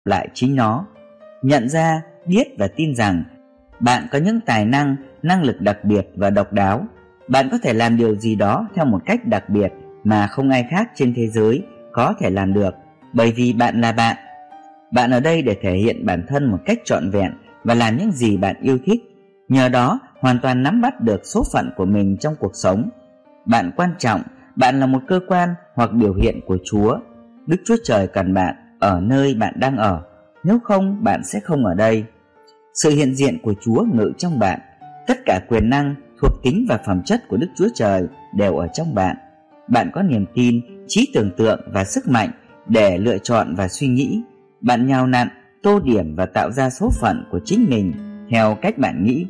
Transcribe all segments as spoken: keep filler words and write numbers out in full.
lại chính nó. Nhận ra, biết và tin rằng bạn có những tài năng, năng lực đặc biệt và độc đáo. Bạn có thể làm điều gì đó theo một cách đặc biệt mà không ai khác trên thế giới có thể làm được, bởi vì bạn là bạn. Bạn ở đây để thể hiện bản thân một cách trọn vẹn và làm những gì bạn yêu thích, nhờ đó hoàn toàn nắm bắt được số phận của mình trong cuộc sống. Bạn quan trọng, bạn là một cơ quan hoặc biểu hiện của Chúa. Đức Chúa Trời cần bạn ở nơi bạn đang ở, nếu không bạn sẽ không ở đây. Sự hiện diện của Chúa ngự trong bạn. Tất cả quyền năng, thuộc tính và phẩm chất của Đức Chúa Trời đều ở trong bạn. Bạn có niềm tin, trí tưởng tượng và sức mạnh để lựa chọn và suy nghĩ. Bạn nhào nặn, tô điểm và tạo ra số phận của chính mình theo cách bạn nghĩ.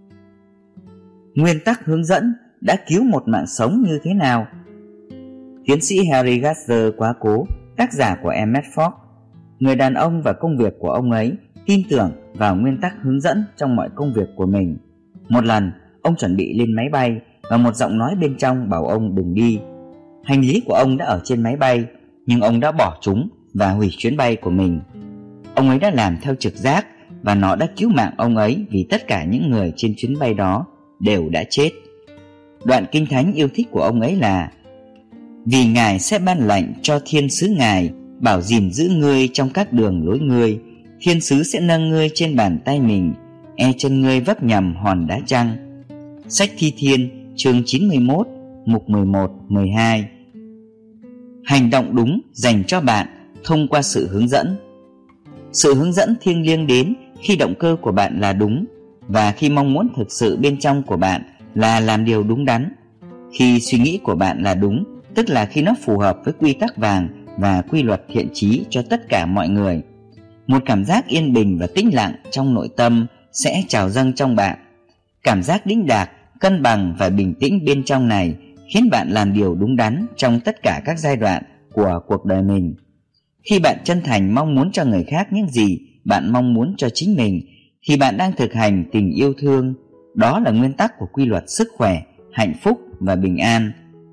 Nguyên tắc hướng dẫn đã cứu một mạng sống như thế nào? Tiến sĩ Harry Gasser quá cố, tác giả của Emmett Fox, người đàn ông và công việc của ông ấy tin tưởng vào nguyên tắc hướng dẫn trong mọi công việc của mình. Một lần, ông chuẩn bị lên máy bay và một giọng nói bên trong bảo ông đừng đi. Hành lý của ông đã ở trên máy bay, nhưng ông đã bỏ chúng và hủy chuyến bay của mình. Ông ấy đã làm theo trực giác và nó đã cứu mạng ông ấy, vì tất cả những người trên chuyến bay đó đều đã chết. Đoạn kinh thánh yêu thích của ông ấy là: vì Ngài sẽ ban lệnh cho thiên sứ Ngài bảo gìn giữ ngươi trong các đường lối ngươi. Thiên sứ sẽ nâng ngươi trên bàn tay mình, e chân ngươi vấp nhầm hòn đá trăng. Sách Thi Thiên chương chín mươi mốt, mục mười một, mười hai. Hành động đúng dành cho bạn thông qua sự hướng dẫn. Sự hướng dẫn thiêng liêng đến khi động cơ của bạn là đúng, và khi mong muốn thực sự bên trong của bạn là làm điều đúng đắn. Khi suy nghĩ của bạn là đúng, tức là khi nó phù hợp với quy tắc vàng và quy luật thiện chí cho tất cả mọi người. Một cảm giác yên bình và tĩnh lặng trong nội tâm sẽ trào dâng trong bạn. Cảm giác đĩnh đạc, cân bằng và bình tĩnh bên trong này khiến bạn làm điều đúng đắn trong tất cả các giai đoạn của cuộc đời mình. Khi bạn chân thành mong muốn cho người khác những gì bạn mong muốn cho chính mình, thì bạn đang thực hành tình yêu thương. Đó là nguyên tắc của quy luật sức khỏe, hạnh phúc và bình an.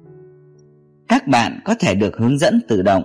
Các bạn có thể được hướng dẫn tự động.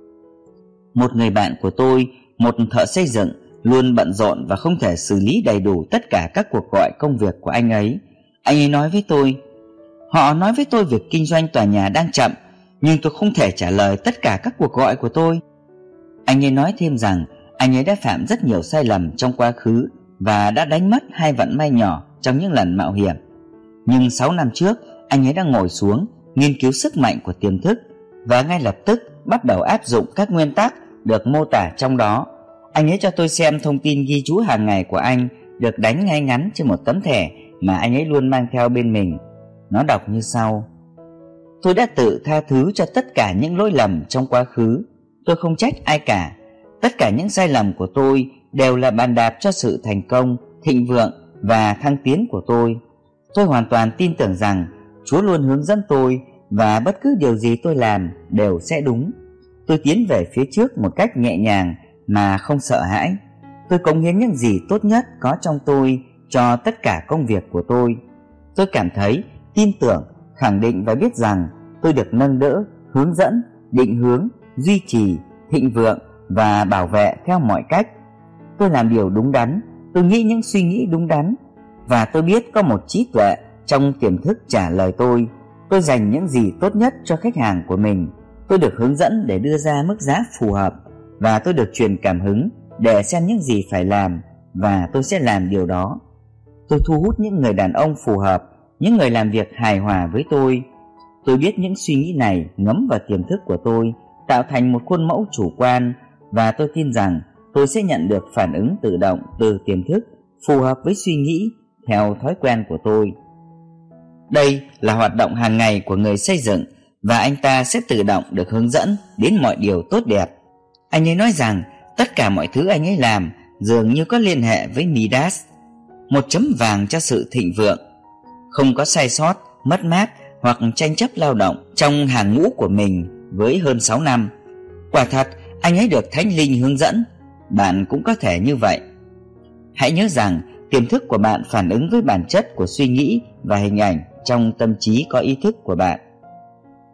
Một người bạn của tôi, một thợ xây dựng, luôn bận rộn và không thể xử lý đầy đủ tất cả các cuộc gọi công việc của anh ấy. Anh ấy nói với tôi: họ nói với tôi việc kinh doanh tòa nhà đang chậm, nhưng tôi không thể trả lời tất cả các cuộc gọi của tôi. Anh ấy nói thêm rằng anh ấy đã phạm rất nhiều sai lầm trong quá khứ và đã đánh mất hai vận may nhỏ trong những lần mạo hiểm. Nhưng sáu năm trước, anh ấy đã ngồi xuống, nghiên cứu sức mạnh của tiềm thức và ngay lập tức bắt đầu áp dụng các nguyên tắc được mô tả trong đó. Anh ấy cho tôi xem thông tin ghi chú hàng ngày của anh được đánh ngay ngắn trên một tấm thẻ mà anh ấy luôn mang theo bên mình. Nó đọc như sau: tôi đã tự tha thứ cho tất cả những lỗi lầm trong quá khứ. Tôi không trách ai cả. Tất cả những sai lầm của tôi đều là bàn đạp cho sự thành công, thịnh vượng và thăng tiến của tôi. Tôi hoàn toàn tin tưởng rằng Chúa luôn hướng dẫn tôi và bất cứ điều gì tôi làm đều sẽ đúng. Tôi tiến về phía trước một cách nhẹ nhàng mà không sợ hãi. Tôi cống hiến những gì tốt nhất có trong tôi cho tất cả công việc của tôi. Tôi cảm thấy, tin tưởng, khẳng định và biết rằng tôi được nâng đỡ, hướng dẫn, định hướng, duy trì, thịnh vượng và bảo vệ theo mọi cách. Tôi làm điều đúng đắn, tôi nghĩ những suy nghĩ đúng đắn, và tôi biết có một trí tuệ trong tiềm thức trả lời tôi. Tôi dành những gì tốt nhất cho khách hàng của mình. Tôi được hướng dẫn để đưa ra mức giá phù hợp, và tôi được truyền cảm hứng để xem những gì phải làm, và tôi sẽ làm điều đó. Tôi thu hút những người đàn ông phù hợp, những người làm việc hài hòa với tôi. Tôi biết những suy nghĩ này ngấm vào tiềm thức của tôi, tạo thành một khuôn mẫu chủ quan, và tôi tin rằng tôi sẽ nhận được phản ứng tự động từ tiềm thức phù hợp với suy nghĩ theo thói quen của tôi. Đây là hoạt động hàng ngày của người xây dựng, và anh ta sẽ tự động được hướng dẫn đến mọi điều tốt đẹp. Anh ấy nói rằng tất cả mọi thứ anh ấy làm dường như có liên hệ với Midas, một chấm vàng cho sự thịnh vượng. Không có sai sót, mất mát hoặc tranh chấp lao động trong hàng ngũ của mình với hơn sáu năm. Quả thật, anh ấy được Thánh Linh hướng dẫn. Bạn cũng có thể như vậy. Hãy nhớ rằng tiềm thức của bạn phản ứng với bản chất của suy nghĩ và hình ảnh trong tâm trí có ý thức của bạn.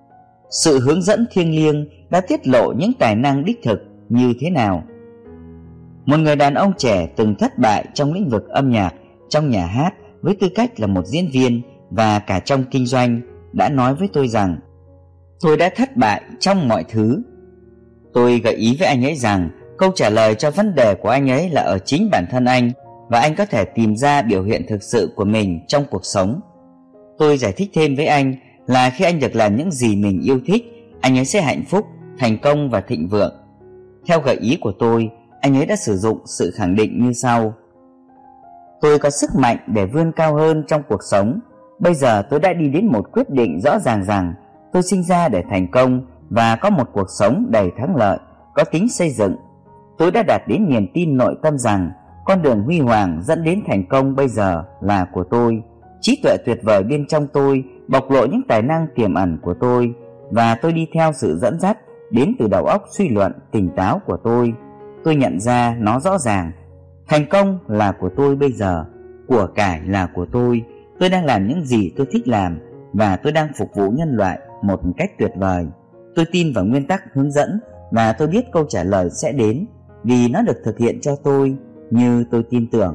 Sự hướng dẫn thiêng liêng đã tiết lộ những tài năng đích thực như thế nào? Một người đàn ông trẻ từng thất bại trong lĩnh vực âm nhạc, trong nhà hát với tư cách là một diễn viên và cả trong kinh doanh đã nói với tôi rằng tôi đã thất bại trong mọi thứ. Tôi gợi ý với anh ấy rằng câu trả lời cho vấn đề của anh ấy là ở chính bản thân anh, và anh có thể tìm ra biểu hiện thực sự của mình trong cuộc sống. Tôi giải thích thêm với anh là khi anh được làm những gì mình yêu thích, anh ấy sẽ hạnh phúc, thành công và thịnh vượng. Theo gợi ý của tôi, anh ấy đã sử dụng sự khẳng định như sau: tôi có sức mạnh để vươn cao hơn trong cuộc sống. Bây giờ tôi đã đi đến một quyết định rõ ràng rằng tôi sinh ra để thành công và có một cuộc sống đầy thắng lợi, có tính xây dựng. Tôi đã đạt đến niềm tin nội tâm rằng con đường huy hoàng dẫn đến thành công bây giờ là của tôi. Trí tuệ tuyệt vời bên trong tôi bộc lộ những tài năng tiềm ẩn của tôi, và tôi đi theo sự dẫn dắt đến từ đầu óc suy luận tỉnh táo của tôi. Tôi nhận ra nó rõ ràng. Thành công là của tôi bây giờ, của cải là của tôi. Tôi đang làm những gì tôi thích làm, và tôi đang phục vụ nhân loại một cách tuyệt vời. Tôi tin vào nguyên tắc hướng dẫn, và tôi biết câu trả lời sẽ đến vì nó được thực hiện cho tôi như tôi tin tưởng.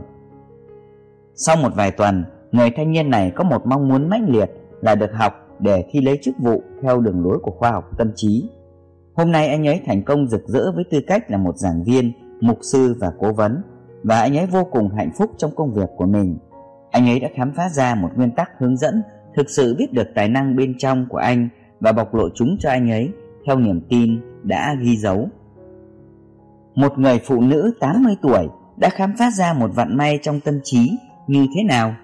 Sau một vài tuần, người thanh niên này có một mong muốn mãnh liệt là được học để thi lấy chức vụ theo đường lối của khoa học tâm trí. Hôm nay anh ấy thành công rực rỡ với tư cách là một giảng viên, mục sư và cố vấn, và anh ấy vô cùng hạnh phúc trong công việc của mình. Anh ấy đã khám phá ra một nguyên tắc hướng dẫn thực sự biết được tài năng bên trong của anh và bộc lộ chúng cho anh ấy theo niềm tin đã ghi dấu. Một người phụ nữ tám mươi tuổi đã khám phá ra một vận may trong tâm trí như thế nào?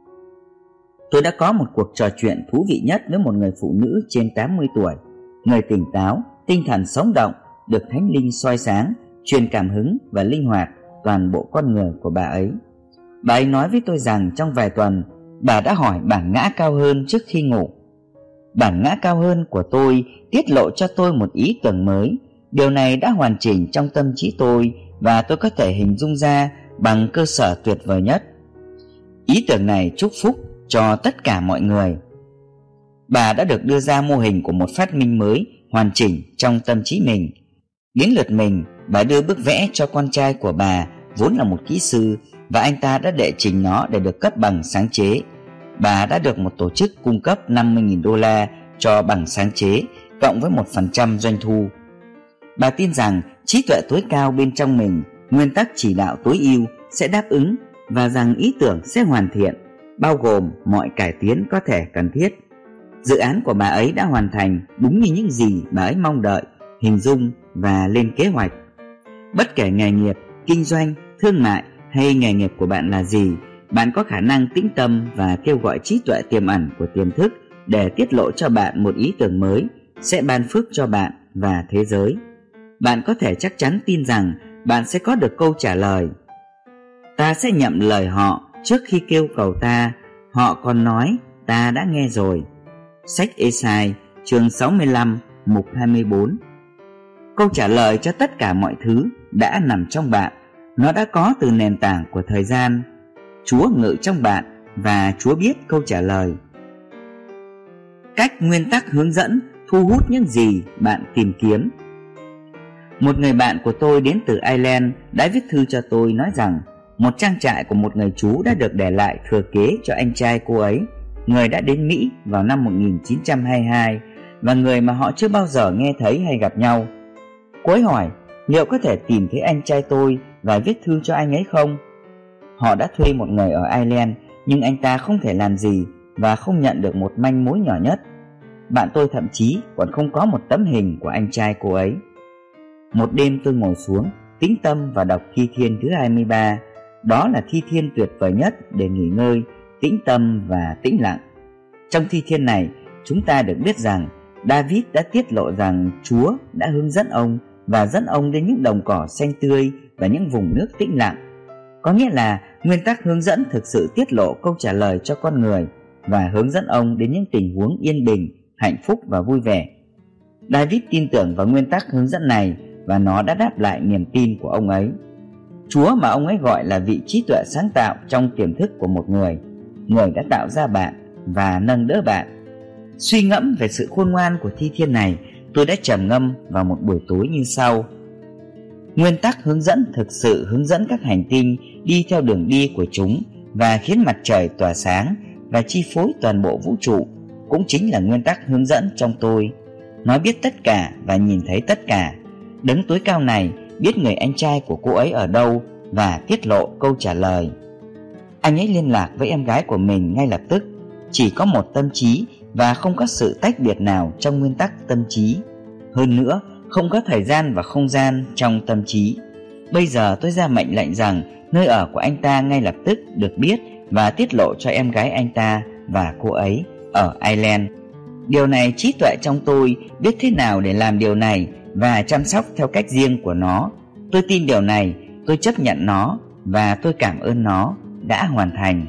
Tôi đã có một cuộc trò chuyện thú vị nhất với một người phụ nữ trên tám mươi tuổi, người tỉnh táo, tinh thần sống động, được Thánh Linh soi sáng, truyền cảm hứng và linh hoạt toàn bộ con người của bà ấy. Bà ấy nói với tôi rằng trong vài tuần, bà đã hỏi bản ngã cao hơn trước khi ngủ. Bản ngã cao hơn của tôi tiết lộ cho tôi một ý tưởng mới. Điều này đã hoàn chỉnh trong tâm trí tôi, và tôi có thể hình dung ra bằng cơ sở tuyệt vời nhất. Ý tưởng này chúc phúc cho tất cả mọi người. Bà đã được đưa ra mô hình của một phát minh mới hoàn chỉnh trong tâm trí mình. Đến lượt mình, bà đưa bức vẽ cho con trai của bà, vốn là một kỹ sư, và anh ta đã đệ trình nó để được cấp bằng sáng chế. Bà đã được một tổ chức cung cấp năm mươi nghìn đô la cho bằng sáng chế, cộng với một phần trăm doanh thu. Bà tin rằng trí tuệ tối cao bên trong mình, nguyên tắc chỉ đạo tối ưu sẽ đáp ứng, và rằng ý tưởng sẽ hoàn thiện, bao gồm mọi cải tiến có thể cần thiết. Dự án của bà ấy đã hoàn thành đúng như những gì bà ấy mong đợi, hình dung và lên kế hoạch. Bất kể nghề nghiệp, kinh doanh, thương mại hay nghề nghiệp của bạn là gì, bạn có khả năng tĩnh tâm và kêu gọi trí tuệ tiềm ẩn của tiềm thức để tiết lộ cho bạn một ý tưởng mới sẽ ban phước cho bạn và thế giới. Bạn có thể chắc chắn tin rằng bạn sẽ có được câu trả lời. Ta sẽ nhậm lời họ trước khi kêu cầu ta, họ còn nói ta đã nghe rồi. Sách Ê-sai chương sáu mươi lăm mục hai mươi bốn. Câu trả lời cho tất cả mọi thứ đã nằm trong bạn. Nó đã có từ nền tảng của thời gian. Chúa ngự trong bạn và Chúa biết câu trả lời. Cách nguyên tắc hướng dẫn thu hút những gì bạn tìm kiếm. Một người bạn của tôi đến từ Ireland đã viết thư cho tôi nói rằng một trang trại của một người chú đã được để lại thừa kế cho anh trai cô ấy, người đã đến Mỹ vào năm một nghìn chín trăm hai mươi hai và người mà họ chưa bao giờ nghe thấy hay gặp nhau. Cô ấy hỏi liệu có thể tìm thấy anh trai tôi và viết thư cho anh ấy không? Họ đã thuê một người ở Ireland, nhưng anh ta không thể làm gì và không nhận được một manh mối nhỏ nhất. Bạn tôi thậm chí còn không có một tấm hình của anh trai cô ấy. Một đêm tôi ngồi xuống, tĩnh tâm và đọc Thi Thiên thứ hai mươi ba. Đó là thi thiên tuyệt vời nhất để nghỉ ngơi, tĩnh tâm và tĩnh lặng. Trong thi thiên này, chúng ta được biết rằng David đã tiết lộ rằng Chúa đã hướng dẫn ông và dẫn ông đến những đồng cỏ xanh tươi và những vùng nước tĩnh lặng. Có nghĩa là nguyên tắc hướng dẫn thực sự tiết lộ câu trả lời cho con người và hướng dẫn ông đến những tình huống yên bình, hạnh phúc và vui vẻ. David tin tưởng vào nguyên tắc hướng dẫn này và nó đã đáp lại niềm tin của ông ấy. Chúa mà ông ấy gọi là vị trí tuệ sáng tạo trong tiềm thức của một người, người đã tạo ra bạn và nâng đỡ bạn. Suy ngẫm về sự khôn ngoan của thi thiên này, tôi đã trầm ngâm vào một buổi tối như sau. Nguyên tắc hướng dẫn thực sự hướng dẫn các hành tinh đi theo đường đi của chúng và khiến mặt trời tỏa sáng và chi phối toàn bộ vũ trụ, cũng chính là nguyên tắc hướng dẫn trong tôi. Nó biết tất cả và nhìn thấy tất cả. Đấng tối cao này biết người anh trai của cô ấy ở đâu và tiết lộ câu trả lời. Anh ấy liên lạc với em gái của mình ngay lập tức. Chỉ có một tâm trí và không có sự tách biệt nào trong nguyên tắc tâm trí. Hơn nữa, không có thời gian và không gian trong tâm trí. Bây giờ tôi ra mệnh lệnh rằng nơi ở của anh ta ngay lập tức được biết và tiết lộ cho em gái anh ta và cô ấy ở Ireland. Điều này trí tuệ trong tôi biết thế nào để làm điều này và chăm sóc theo cách riêng của nó. Tôi tin điều này, tôi chấp nhận nó và tôi cảm ơn nó đã hoàn thành.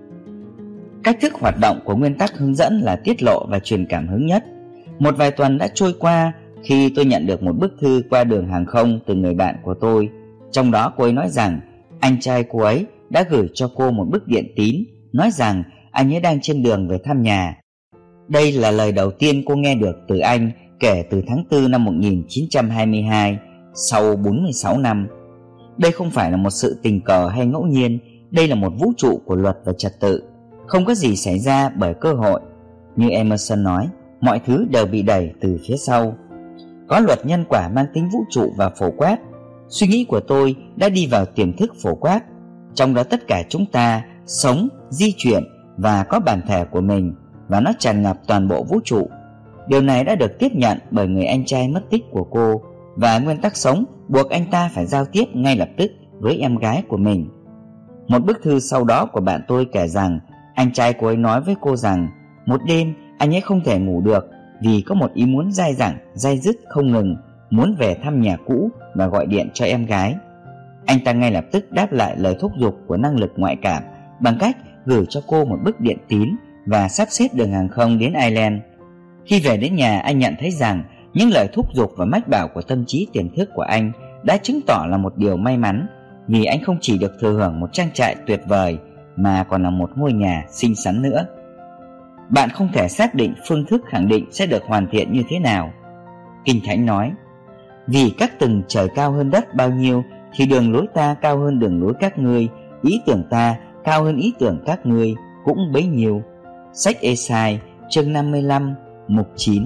Cách thức hoạt động của nguyên tắc hướng dẫn là tiết lộ và truyền cảm hứng nhất. Một vài tuần đã trôi qua khi tôi nhận được một bức thư qua đường hàng không từ người bạn của tôi. Trong đó cô ấy nói rằng anh trai cô ấy đã gửi cho cô một bức điện tín nói rằng anh ấy đang trên đường về thăm nhà. Đây là lời đầu tiên cô nghe được từ anh kể từ tháng tư năm một nghìn chín trăm hai mươi hai, sau bốn mươi sáu năm. Đây không phải là một sự tình cờ hay ngẫu nhiên, đây là một vũ trụ của luật và trật tự. Không có gì xảy ra bởi cơ hội. Như Emerson nói, mọi thứ đều bị đẩy từ phía sau. Có luật nhân quả mang tính vũ trụ và phổ quát. Suy nghĩ của tôi đã đi vào tiềm thức phổ quát. Trong đó tất cả chúng ta sống, di chuyển và có bản thể của mình, và nó tràn ngập toàn bộ vũ trụ. Điều này đã được tiếp nhận bởi người anh trai mất tích của cô, và nguyên tắc sống buộc anh ta phải giao tiếp ngay lập tức với em gái của mình. Một bức thư sau đó của bạn tôi kể rằng anh trai cô ấy nói với cô rằng một đêm anh ấy không thể ngủ được vì có một ý muốn dai dẳng, dai dứt không ngừng, muốn về thăm nhà cũ và gọi điện cho em gái. Anh ta ngay lập tức đáp lại lời thúc giục của năng lực ngoại cảm bằng cách gửi cho cô một bức điện tín và sắp xếp đường hàng không đến Ireland. Khi về đến nhà, anh nhận thấy rằng những lời thúc giục và mách bảo của tâm trí tiềm thức của anh đã chứng tỏ là một điều may mắn, vì anh không chỉ được thừa hưởng một trang trại tuyệt vời mà còn là một ngôi nhà xinh xắn nữa. Bạn không thể xác định phương thức khẳng định sẽ được hoàn thiện như thế nào. Kinh Thánh nói, vì các tầng trời cao hơn đất bao nhiêu thì đường lối ta cao hơn đường lối các ngươi, ý tưởng ta cao hơn ý tưởng các ngươi cũng bấy nhiêu. Sách Ê-sai chương năm mươi lăm mục chín.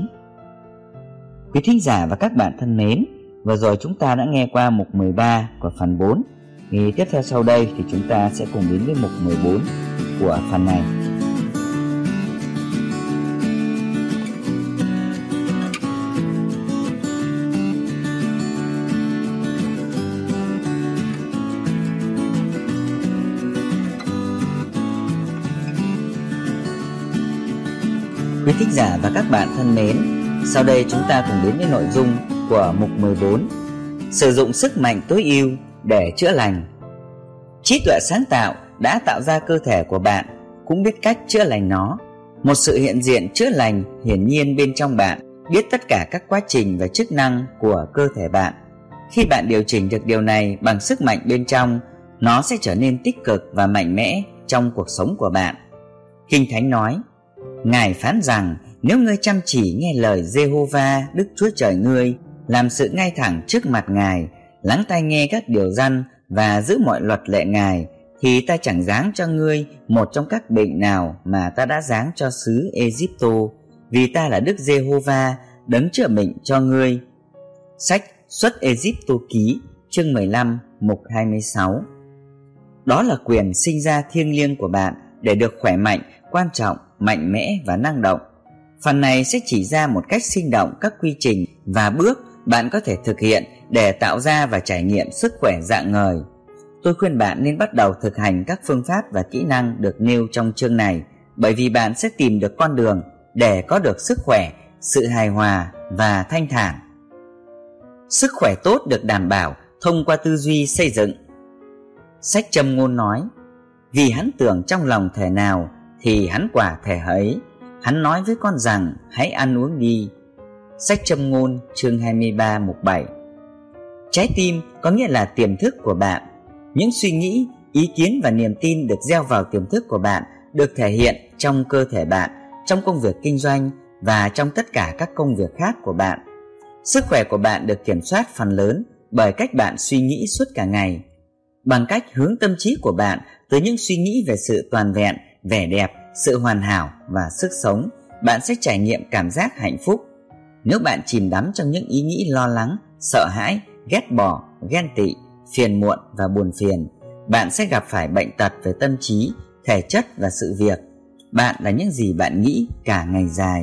Quý thính giả và các bạn thân mến, vừa rồi chúng ta đã nghe qua mục mười ba của phần bốn. Thì tiếp theo sau đây thì chúng ta sẽ cùng đến với mục mười bốn của phần này. Quý thính giả và các bạn thân mến, sau đây chúng ta cùng đến với nội dung của mục mười bốn. Sử dụng sức mạnh tối ưu để chữa lành. Trí tuệ sáng tạo đã tạo ra cơ thể của bạn, cũng biết cách chữa lành nó. Một sự hiện diện chữa lành hiển nhiên bên trong bạn, biết tất cả các quá trình và chức năng của cơ thể bạn. Khi bạn điều chỉnh được điều này bằng sức mạnh bên trong, nó sẽ trở nên tích cực và mạnh mẽ trong cuộc sống của bạn. Kinh Thánh nói, Ngài phán rằng nếu ngươi chăm chỉ nghe lời Giê-hô-va Đức Chúa Trời ngươi, làm sự ngay thẳng trước mặt Ngài, lắng tai nghe các điều răn và giữ mọi luật lệ Ngài, thì ta chẳng giáng cho ngươi một trong các bệnh nào mà ta đã giáng cho xứ Ê-díp-tô, vì ta là Đức Giê-hô-va đấng chữa bệnh cho ngươi. Sách Xuất Ê-díp-tô ký chương mười lăm mục hai mươi sáu. Đó là quyền sinh ra thiêng liêng của bạn để được khỏe mạnh, quan trọng, mạnh mẽ và năng động. Phần này sẽ chỉ ra một cách sinh động các quy trình và bước bạn có thể thực hiện để tạo ra và trải nghiệm sức khỏe rạng ngời. Tôi khuyên bạn nên bắt đầu thực hành các phương pháp và kỹ năng được nêu trong chương này, bởi vì bạn sẽ tìm được con đường để có được sức khỏe, sự hài hòa và thanh thản. Sức khỏe tốt được đảm bảo thông qua tư duy xây dựng. Sách Châm ngôn nói, vì hắn tưởng trong lòng thể nào thì hắn quả thể ấy. Hắn nói với con rằng hãy ăn uống đi. Sách Châm ngôn chương hai mươi ba mục bảy. Trái tim có nghĩa là tiềm thức của bạn. Những suy nghĩ, ý kiến và niềm tin được gieo vào tiềm thức của bạn được thể hiện trong cơ thể bạn, trong công việc kinh doanh và trong tất cả các công việc khác của bạn. Sức khỏe của bạn được kiểm soát phần lớn bởi cách bạn suy nghĩ suốt cả ngày. Bằng cách hướng tâm trí của bạn tới những suy nghĩ về sự toàn vẹn, vẻ đẹp, sự hoàn hảo và sức sống, bạn sẽ trải nghiệm cảm giác hạnh phúc. Nếu bạn chìm đắm trong những ý nghĩ lo lắng, sợ hãi, ghét bỏ, ghen tị, phiền muộn và buồn phiền, bạn sẽ gặp phải bệnh tật về tâm trí, thể chất và sự việc. Bạn là những gì bạn nghĩ cả ngày dài.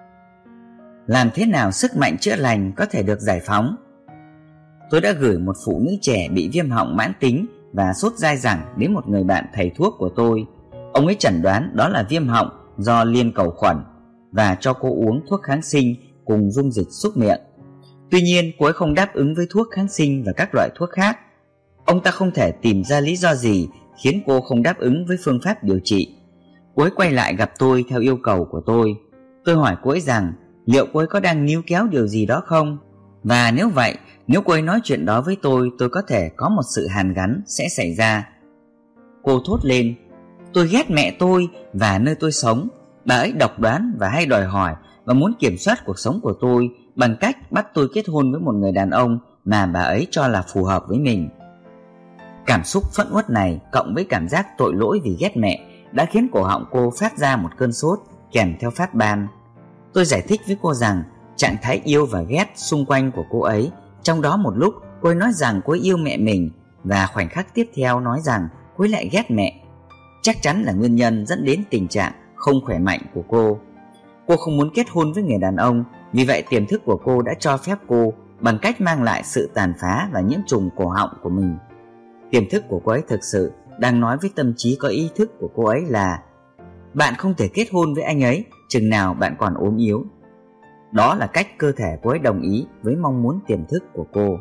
Làm thế nào sức mạnh chữa lành có thể được giải phóng? Tôi đã gửi một phụ nữ trẻ bị viêm họng mãn tính và sốt dai dẳng đến một người bạn thầy thuốc của tôi. Ông ấy chẩn đoán đó là viêm họng do liên cầu khuẩn và cho cô uống thuốc kháng sinh cùng dung dịch súc miệng. Tuy nhiên, cô ấy không đáp ứng với thuốc kháng sinh và các loại thuốc khác. Ông ta không thể tìm ra lý do gì khiến cô không đáp ứng với phương pháp điều trị. Cô ấy quay lại gặp tôi theo yêu cầu của tôi. Tôi hỏi cô ấy rằng liệu cô ấy có đang níu kéo điều gì đó không? Và nếu vậy, nếu cô ấy nói chuyện đó với tôi, tôi có thể có một sự hàn gắn sẽ xảy ra. Cô thốt lên: tôi ghét mẹ tôi và nơi tôi sống. Bà ấy độc đoán và hay đòi hỏi và muốn kiểm soát cuộc sống của tôi bằng cách bắt tôi kết hôn với một người đàn ông mà bà ấy cho là phù hợp với mình. Cảm xúc phẫn uất này cộng với cảm giác tội lỗi vì ghét mẹ đã khiến cổ họng cô phát ra một cơn sốt kèm theo phát ban. Tôi giải thích với cô rằng trạng thái yêu và ghét xung quanh của cô ấy, trong đó một lúc cô ấy nói rằng cô ấy yêu mẹ mình và khoảnh khắc tiếp theo nói rằng cô ấy lại ghét mẹ. Chắc chắn là nguyên nhân dẫn đến tình trạng không khỏe mạnh của cô. Cô không muốn kết hôn với người đàn ông, vì vậy tiềm thức của cô đã cho phép cô bằng cách mang lại sự tàn phá và nhiễm trùng cổ họng của mình. Tiềm thức của cô ấy thực sự đang nói với tâm trí có ý thức của cô ấy là bạn không thể kết hôn với anh ấy chừng nào bạn còn ốm yếu. Đó là cách cơ thể cô ấy đồng ý với mong muốn tiềm thức của cô.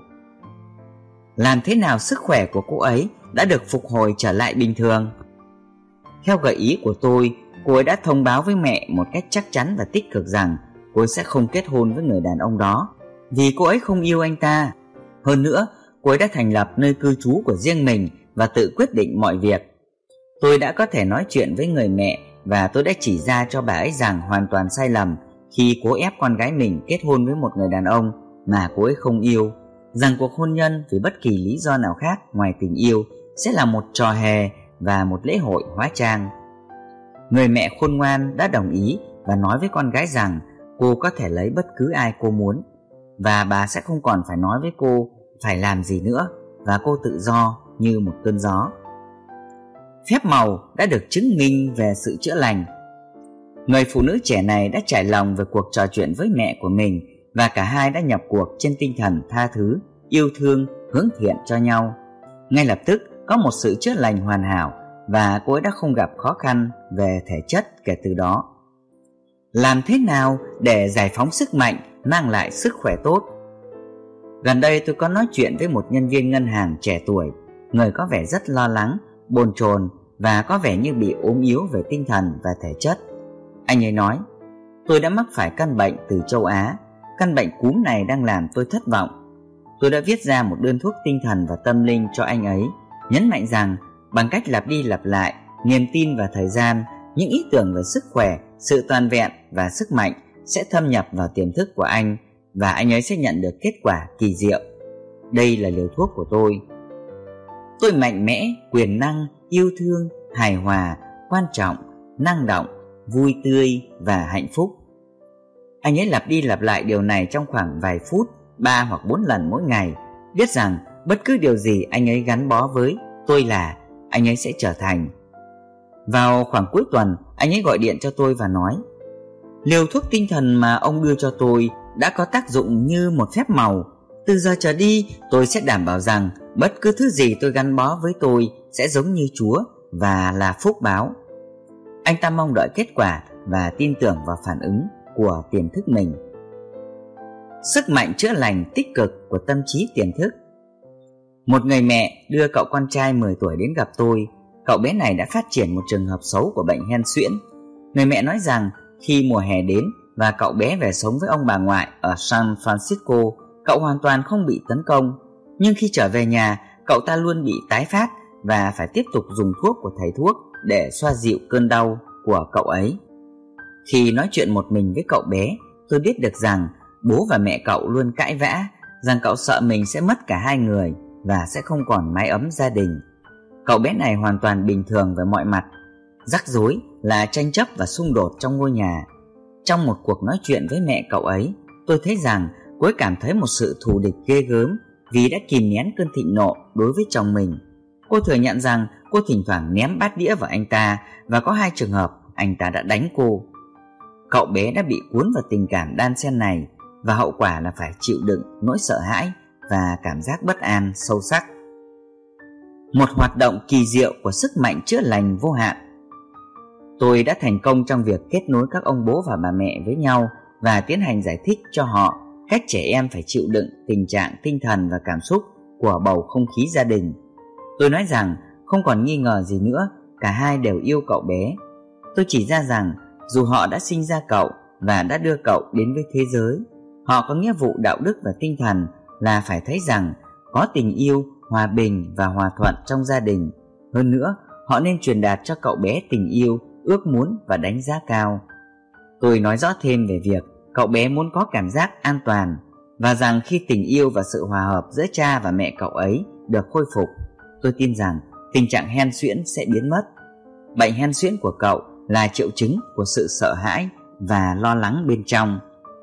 Làm thế nào sức khỏe của cô ấy đã được phục hồi trở lại bình thường? Theo gợi ý của tôi, cô ấy đã thông báo với mẹ một cách chắc chắn và tích cực rằng cô ấy sẽ không kết hôn với người đàn ông đó vì cô ấy không yêu anh ta. Hơn nữa, cô ấy đã thành lập nơi cư trú của riêng mình và tự quyết định mọi việc. Tôi đã có thể nói chuyện với người mẹ và tôi đã chỉ ra cho bà ấy rằng hoàn toàn sai lầm khi cố ép con gái mình kết hôn với một người đàn ông mà cô ấy không yêu, rằng cuộc hôn nhân vì bất kỳ lý do nào khác ngoài tình yêu sẽ là một trò hề và một lễ hội hóa trang. Người mẹ khôn ngoan đã đồng ý và nói với con gái rằng cô có thể lấy bất cứ ai cô muốn và bà sẽ không còn phải nói với cô phải làm gì nữa và cô tự do như một cơn gió. Phép màu đã được chứng minh về sự chữa lành. Người phụ nữ trẻ này đã trải lòng về cuộc trò chuyện với mẹ của mình và cả hai đã nhập cuộc trên tinh thần tha thứ, yêu thương, hướng thiện cho nhau. Ngay lập tức có một sự chữa lành hoàn hảo và cô ấy đã không gặp khó khăn về thể chất kể từ đó. Làm thế nào để giải phóng sức mạnh, mang lại sức khỏe tốt? Gần đây tôi có nói chuyện với một nhân viên ngân hàng trẻ tuổi, người có vẻ rất lo lắng, bồn chồn và có vẻ như bị ốm yếu về tinh thần và thể chất. Anh ấy nói: tôi đã mắc phải căn bệnh từ châu Á. Căn bệnh cúm này đang làm tôi thất vọng. Tôi đã viết ra một đơn thuốc tinh thần và tâm linh cho anh ấy, nhấn mạnh rằng bằng cách lặp đi lặp lại niềm tin và thời gian, những ý tưởng về sức khỏe, sự toàn vẹn và sức mạnh sẽ thâm nhập vào tiềm thức của anh và anh ấy sẽ nhận được kết quả kỳ diệu. Đây là liều thuốc của tôi. Tôi mạnh mẽ, quyền năng, yêu thương, hài hòa, quan trọng, năng động, vui tươi và hạnh phúc. Anh ấy lặp đi lặp lại điều này trong khoảng vài phút, ba hoặc bốn lần mỗi ngày, biết rằng bất cứ điều gì anh ấy gắn bó với tôi là, anh ấy sẽ trở thành. Vào khoảng cuối tuần, anh ấy gọi điện cho tôi và nói: liều thuốc tinh thần mà ông đưa cho tôi đã có tác dụng như một phép màu. Từ giờ trở đi, tôi sẽ đảm bảo rằng bất cứ thứ gì tôi gắn bó với tôi sẽ giống như Chúa và là phúc báo. Anh ta mong đợi kết quả và tin tưởng vào phản ứng của tiềm thức mình. Sức mạnh chữa lành tích cực của tâm trí tiềm thức. Một người mẹ đưa cậu con trai mười tuổi đến gặp tôi. Cậu bé này đã phát triển một trường hợp xấu của bệnh hen suyễn. Người mẹ nói rằng khi mùa hè đến và cậu bé về sống với ông bà ngoại ở San Francisco, cậu hoàn toàn không bị tấn công. Nhưng khi trở về nhà, cậu ta luôn bị tái phát và phải tiếp tục dùng thuốc của thầy thuốc để xoa dịu cơn đau của cậu ấy. Khi nói chuyện một mình với cậu bé, tôi biết được rằng bố và mẹ cậu luôn cãi vã, rằng cậu sợ mình sẽ mất cả hai người và sẽ không còn mái ấm gia đình. Cậu bé này hoàn toàn bình thường về mọi mặt. Rắc rối là tranh chấp và xung đột trong ngôi nhà. Trong một cuộc nói chuyện với mẹ cậu ấy, tôi thấy rằng cô ấy cảm thấy một sự thù địch ghê gớm vì đã kìm nén cơn thịnh nộ đối với chồng mình. Cô thừa nhận rằng cô thỉnh thoảng ném bát đĩa vào anh ta và có hai trường hợp anh ta đã đánh cô. Cậu bé đã bị cuốn vào tình cảm đan xen này và hậu quả là phải chịu đựng nỗi sợ hãi và cảm giác bất an sâu sắc. Một hoạt động kỳ diệu của sức mạnh chữa lành vô hạn. Tôi đã thành công trong việc kết nối các ông bố và bà mẹ với nhau và tiến hành giải thích cho họ cách trẻ em phải chịu đựng tình trạng tinh thần và cảm xúc của bầu không khí gia đình. Tôi nói rằng không còn nghi ngờ gì nữa, cả hai đều yêu cậu bé. Tôi chỉ ra rằng dù họ đã sinh ra cậu và đã đưa cậu đến với thế giới, họ có nghĩa vụ đạo đức và tinh thần là phải thấy rằng có tình yêu, hòa bình và hòa thuận trong gia đình. Hơn nữa, họ nên truyền đạt cho cậu bé tình yêu, ước muốn và đánh giá cao. Tôi nói rõ thêm về việc cậu bé muốn có cảm giác an toàn và rằng khi tình yêu và sự hòa hợp giữa cha và mẹ cậu ấy được khôi phục, tôi tin rằng tình trạng hen suyễn sẽ biến mất. Bệnh hen suyễn của cậu là triệu chứng của sự sợ hãi và lo lắng bên trong.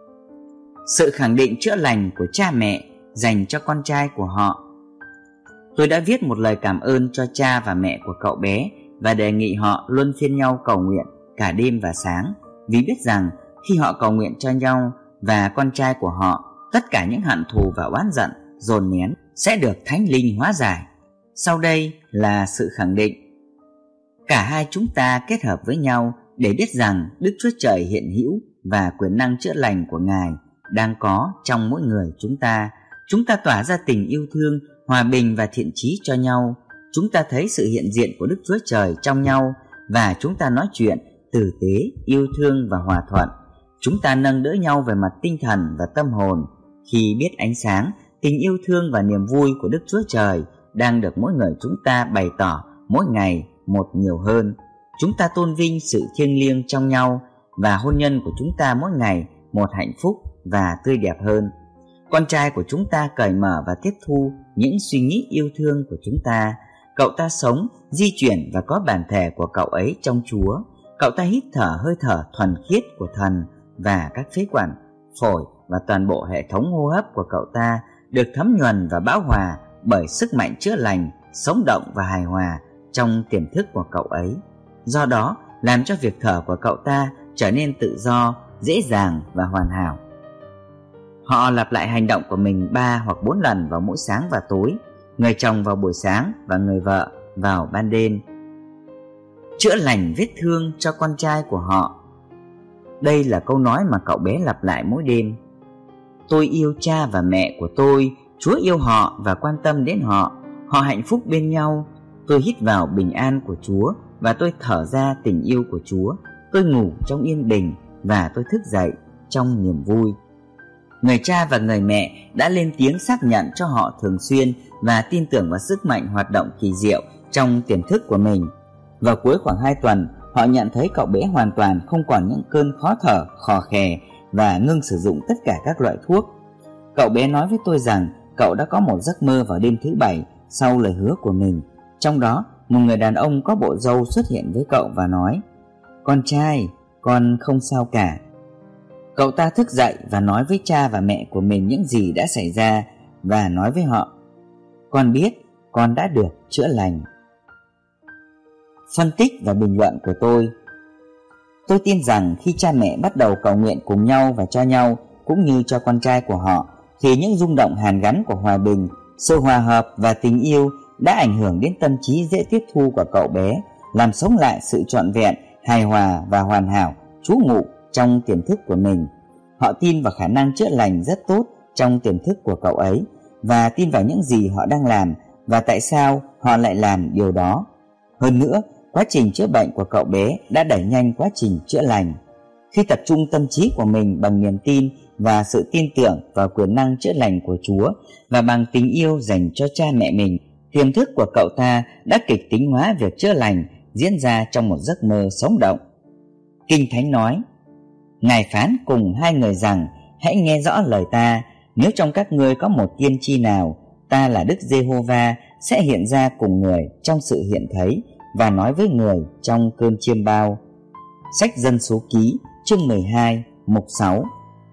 Sự khẳng định chữa lành của cha mẹ dành cho con trai của họ. Tôi đã viết một lời cảm ơn cho cha và mẹ của cậu bé và đề nghị họ luân phiên nhau cầu nguyện cả đêm và sáng, vì biết rằng khi họ cầu nguyện cho nhau và con trai của họ, tất cả những hận thù và oán giận dồn nén sẽ được Thánh Linh hóa giải. Sau đây là sự khẳng định. Cả hai chúng ta kết hợp với nhau để biết rằng Đức Chúa Trời hiện hữu và quyền năng chữa lành của Ngài đang có trong mỗi người chúng ta. Chúng ta tỏa ra tình yêu thương, hòa bình và thiện chí cho nhau. Chúng ta thấy sự hiện diện của Đức Chúa Trời trong nhau và chúng ta nói chuyện tử tế, yêu thương và hòa thuận. Chúng ta nâng đỡ nhau về mặt tinh thần và tâm hồn khi biết ánh sáng, tình yêu thương và niềm vui của Đức Chúa Trời đang được mỗi người chúng ta bày tỏ mỗi ngày một nhiều hơn. Chúng ta tôn vinh sự thiêng liêng trong nhau và hôn nhân của chúng ta mỗi ngày một hạnh phúc và tươi đẹp hơn. Con trai của chúng ta cởi mở và tiếp thu những suy nghĩ yêu thương của chúng ta. Cậu ta sống, di chuyển và có bản thể của cậu ấy trong Chúa. Cậu ta hít thở hơi thở thuần khiết của thần và các phế quản, phổi và toàn bộ hệ thống hô hấp của cậu ta được thấm nhuần và bão hòa bởi sức mạnh chữa lành, sống động và hài hòa trong tiềm thức của cậu ấy. Do đó, làm cho việc thở của cậu ta trở nên tự do, dễ dàng và hoàn hảo. Họ lặp lại hành động của mình ba hoặc bốn lần vào mỗi sáng và tối, người chồng vào buổi sáng và người vợ vào ban đêm. Chữa lành vết thương cho con trai của họ. Đây là câu nói mà cậu bé lặp lại mỗi đêm. Tôi yêu cha và mẹ của tôi, Chúa yêu họ và quan tâm đến họ. Họ hạnh phúc bên nhau. Tôi hít vào bình an của Chúa và tôi thở ra tình yêu của Chúa. Tôi ngủ trong yên bình và tôi thức dậy trong niềm vui. Người cha và người mẹ đã lên tiếng xác nhận cho họ thường xuyên và tin tưởng vào sức mạnh hoạt động kỳ diệu trong tiềm thức của mình. Vào cuối khoảng hai tuần, họ nhận thấy cậu bé hoàn toàn không còn những cơn khó thở, khò khè và ngưng sử dụng tất cả các loại thuốc. Cậu bé nói với tôi rằng cậu đã có một giấc mơ vào đêm thứ bảy sau lời hứa của mình. Trong đó, một người đàn ông có bộ râu xuất hiện với cậu và nói: Con trai, con không sao cả. Cậu ta thức dậy và nói với cha và mẹ của mình những gì đã xảy ra và nói với họ: Con biết con đã được chữa lành. Phân tích và bình luận của tôi. Tôi tin rằng khi cha mẹ bắt đầu cầu nguyện cùng nhau và cho nhau cũng như cho con trai của họ, thì những rung động hàn gắn của hòa bình, sự hòa hợp và tình yêu đã ảnh hưởng đến tâm trí dễ tiếp thu của cậu bé, làm sống lại sự trọn vẹn, hài hòa và hoàn hảo trú ngụ trong tiềm thức của mình. Họ tin vào khả năng chữa lành rất tốt trong tiềm thức của cậu ấy và tin vào những gì họ đang làm và tại sao họ lại làm điều đó. Hơn nữa, quá trình chữa bệnh của cậu bé đã đẩy nhanh quá trình chữa lành. Khi tập trung tâm trí của mình bằng niềm tin và sự tin tưởng vào quyền năng chữa lành của Chúa và bằng tình yêu dành cho cha mẹ mình, tiềm thức của cậu ta đã kịch tính hóa việc chữa lành diễn ra trong một giấc mơ sống động. Kinh Thánh nói: Ngài phán cùng hai người rằng: Hãy nghe rõ lời ta, Nếu trong các ngươi có một tiên tri nào, ta là Đức Giê-hô-va sẽ hiện ra cùng người trong sự hiện thấy và nói với người trong cơn chiêm bao. Sách Dân Số Ký chương mười hai mục sáu.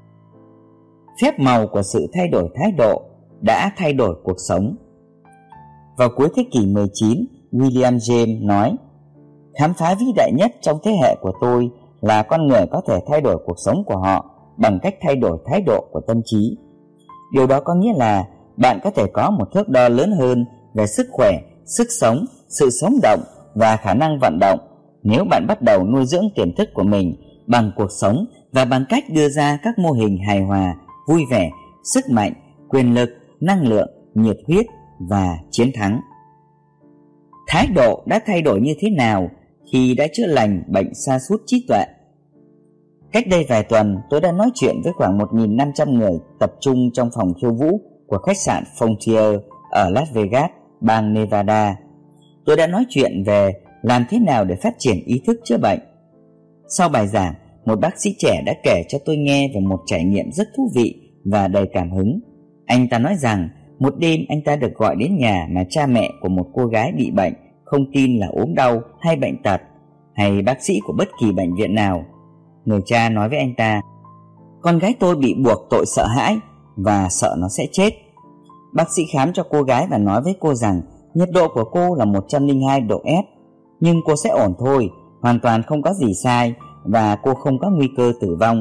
Phép màu của sự thay đổi thái độ đã thay đổi cuộc sống. Vào cuối thế kỷ mười chín, William James nói: khám phá vĩ đại nhất trong thế hệ của tôi là con người có thể thay đổi cuộc sống của họ bằng cách thay đổi thái độ của tâm trí. Điều đó có nghĩa là bạn có thể có một thước đo lớn hơn về sức khỏe, sức sống, sự sống động và khả năng vận động nếu bạn bắt đầu nuôi dưỡng tiềm thức của mình bằng cuộc sống và bằng cách đưa ra các mô hình hài hòa, vui vẻ, sức mạnh, quyền lực, năng lượng, nhiệt huyết và chiến thắng. Thái độ đã thay đổi như thế nào khi đã chữa lành bệnh sa sút trí tuệ? Cách đây vài tuần, tôi đã nói chuyện với khoảng một nghìn năm trăm người tập trung trong phòng khiêu vũ của khách sạn Frontier ở Las Vegas, bang Nevada. Tôi đã nói chuyện về làm thế nào để phát triển ý thức chữa bệnh. Sau bài giảng, một bác sĩ trẻ đã kể cho tôi nghe về một trải nghiệm rất thú vị và đầy cảm hứng. Anh ta nói rằng một đêm anh ta được gọi đến nhà mà cha mẹ của một cô gái bị bệnh, không tin là ốm đau hay bệnh tật hay bác sĩ của bất kỳ bệnh viện nào. Người cha nói với anh ta: con gái tôi bị buộc tội sợ hãi và sợ nó sẽ chết. Bác sĩ khám cho cô gái và nói với cô rằng nhiệt độ của cô là một trăm lẻ hai độ F, nhưng cô sẽ ổn thôi, hoàn toàn không có gì sai và cô không có nguy cơ tử vong.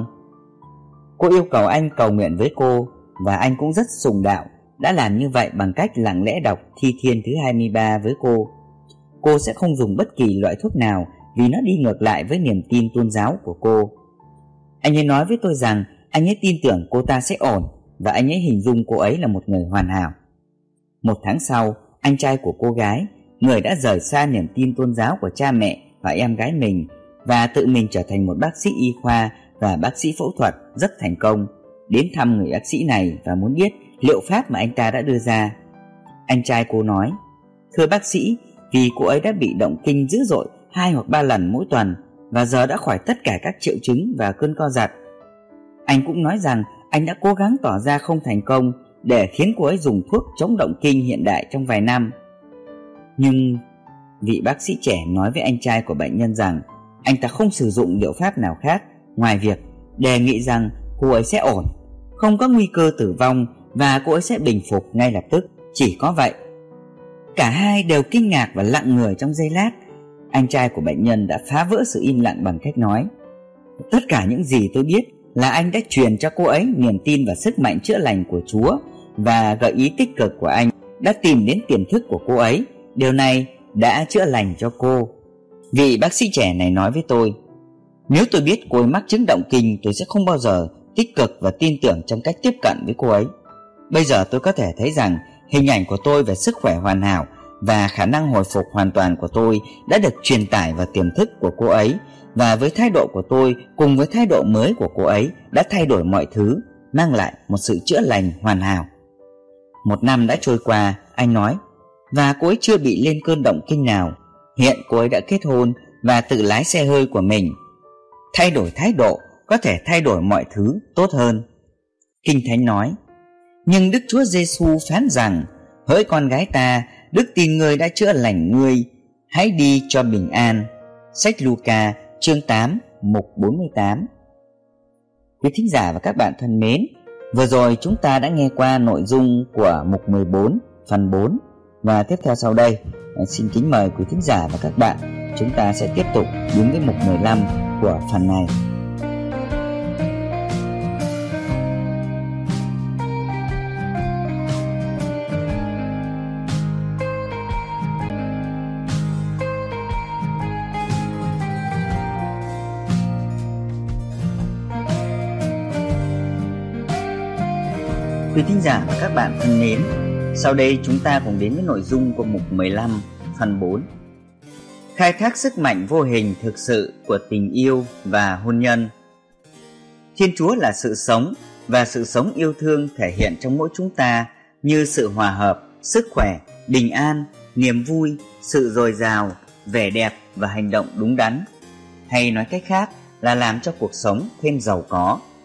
Cô yêu cầu anh cầu nguyện với cô và anh cũng rất sùng đạo, đã làm như vậy bằng cách lặng lẽ đọc Thi Thiên thứ hai mươi ba với cô. Cô sẽ không dùng bất kỳ loại thuốc nào vì nó đi ngược lại với niềm tin tôn giáo của cô. Anh ấy nói với tôi rằng anh ấy tin tưởng cô ta sẽ ổn và anh ấy hình dung cô ấy là một người hoàn hảo. Một tháng sau, anh trai của cô gái, người đã rời xa niềm tin tôn giáo của cha mẹ và em gái mình và tự mình trở thành một bác sĩ y khoa và bác sĩ phẫu thuật rất thành công, đến thăm người bác sĩ này và muốn biết liệu pháp mà anh ta đã đưa ra. Anh trai cô nói: thưa bác sĩ, vì cô ấy đã bị động kinh dữ dội hai hoặc ba lần mỗi tuần và giờ đã khỏi tất cả các triệu chứng và cơn co giật. Anh cũng nói rằng anh đã cố gắng tỏ ra không thành công để khiến cô ấy dùng thuốc chống động kinh hiện đại trong vài năm. Nhưng vị bác sĩ trẻ nói với anh trai của bệnh nhân rằng anh ta không sử dụng liệu pháp nào khác ngoài việc đề nghị rằng cô ấy sẽ ổn, không có nguy cơ tử vong và cô ấy sẽ bình phục ngay lập tức. Chỉ có vậy. Cả hai đều kinh ngạc và lặng người trong giây lát. Anh trai của bệnh nhân đã phá vỡ sự im lặng bằng cách nói: tất cả những gì tôi biết là anh đã truyền cho cô ấy niềm tin và sức mạnh chữa lành của Chúa, và gợi ý tích cực của anh đã tìm đến tiềm thức của cô ấy. Điều này đã chữa lành cho cô. Vị bác sĩ trẻ này nói với tôi: nếu tôi biết cô ấy mắc chứng động kinh, tôi sẽ không bao giờ tích cực và tin tưởng trong cách tiếp cận với cô ấy. Bây giờ tôi có thể thấy rằng hình ảnh của tôi về sức khỏe hoàn hảo và khả năng hồi phục hoàn toàn của tôi đã được truyền tải vào tiềm thức của cô ấy, và với thái độ của tôi cùng với thái độ mới của cô ấy đã thay đổi mọi thứ, mang lại một sự chữa lành hoàn hảo. Một năm đã trôi qua, anh nói, và cô ấy chưa bị lên cơn động kinh nào. Hiện cô ấy đã kết hôn và tự lái xe hơi của mình. Thay đổi thái độ có thể thay đổi mọi thứ tốt hơn. Kinh Thánh nói: nhưng Đức Chúa Giêsu phán rằng: hỡi con gái ta, đức tin ngươi đã chữa lành ngươi, hãy đi cho bình an. Sách Luca chương tám mục bốn mươi tám. Quý thính giả và các bạn thân mến, vừa rồi chúng ta đã nghe qua nội dung của mục mười bốn phần bốn, và tiếp theo sau đây xin kính mời quý thính giả và các bạn chúng ta sẽ tiếp tục đến với mục mười lăm của phần này. Quý thính giả và các bạn thân mến, sau đây chúng ta cùng đến với nội dung của mục mười lăm phần bốn. Khai thác sức mạnh vô hình thực sự của tình yêu và hôn nhân. Thiên Chúa là sự sống, và sự sống yêu thương thể hiện trong mỗi chúng ta như sự hòa hợp, sức khỏe, bình an, niềm vui, sự dồi dào, vẻ đẹp và hành động đúng đắn. Hay nói cách khác là làm cho cuộc sống thêm giàu có.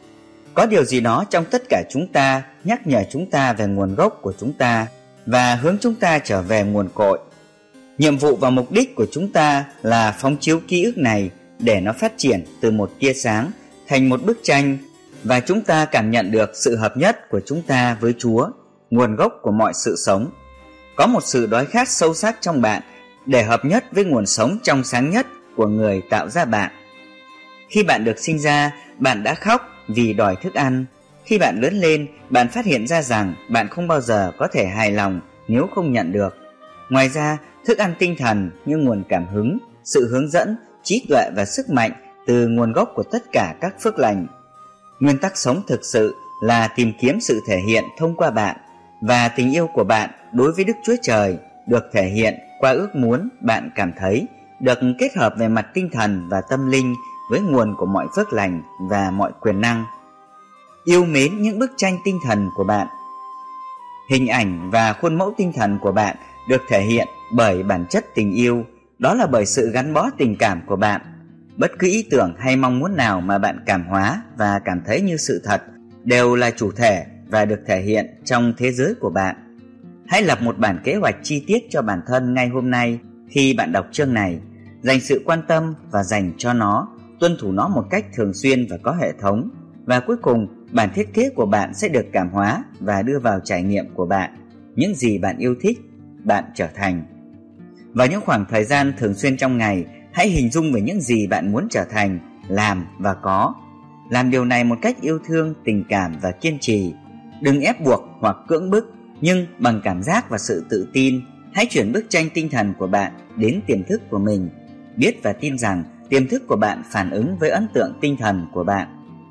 Có điều gì đó trong tất cả chúng ta nhắc nhở chúng ta về nguồn gốc của chúng ta và hướng chúng ta trở về nguồn cội. Nhiệm vụ và mục đích của chúng ta là phóng chiếu ký ức này để nó phát triển từ một tia sáng thành một bức tranh, và chúng ta cảm nhận được sự hợp nhất của chúng ta với Chúa, nguồn gốc của mọi sự sống. Có một sự đói khát sâu sắc trong bạn để hợp nhất với nguồn sống trong sáng nhất của người tạo ra bạn. Khi bạn được sinh ra, bạn đã khóc vì đòi thức ăn. Khi bạn lớn lên, bạn phát hiện ra rằng bạn không bao giờ có thể hài lòng nếu không nhận được. Ngoài ra, thức ăn tinh thần như nguồn cảm hứng, sự hướng dẫn, trí tuệ và sức mạnh từ nguồn gốc của tất cả các phước lành. Nguyên tắc sống thực sự là tìm kiếm sự thể hiện thông qua bạn, và tình yêu của bạn đối với Đức Chúa Trời được thể hiện qua ước muốn bạn cảm thấy được kết hợp về mặt tinh thần và tâm linh với nguồn của mọi phước lành và mọi quyền năng. Yêu mến những bức tranh tinh thần của bạn. Hình ảnh và khuôn mẫu tinh thần của bạn được thể hiện bởi bản chất tình yêu, đó là bởi sự gắn bó tình cảm của bạn. Bất cứ ý tưởng hay mong muốn nào mà bạn cảm hóa và cảm thấy như sự thật đều là chủ thể và được thể hiện trong thế giới của bạn. Hãy lập một bản kế hoạch chi tiết cho bản thân ngay hôm nay khi bạn đọc chương này. Dành sự quan tâm và dành cho nó, tuân thủ nó một cách thường xuyên và có hệ thống. Và cuối cùng, bản thiết kế của bạn sẽ được cảm hóa và đưa vào trải nghiệm của bạn. Những gì bạn yêu thích, bạn trở thành. Vào những khoảng thời gian thường xuyên trong ngày, hãy hình dung về những gì bạn muốn trở thành, làm và có. Làm điều này một cách yêu thương, tình cảm và kiên trì. Đừng ép buộc hoặc cưỡng bức, nhưng bằng cảm giác và sự tự tin, hãy chuyển bức tranh tinh thần của bạn đến tiềm thức của mình. Biết và tin rằng tiềm thức của bạn phản ứng với ấn tượng tinh thần của bạn.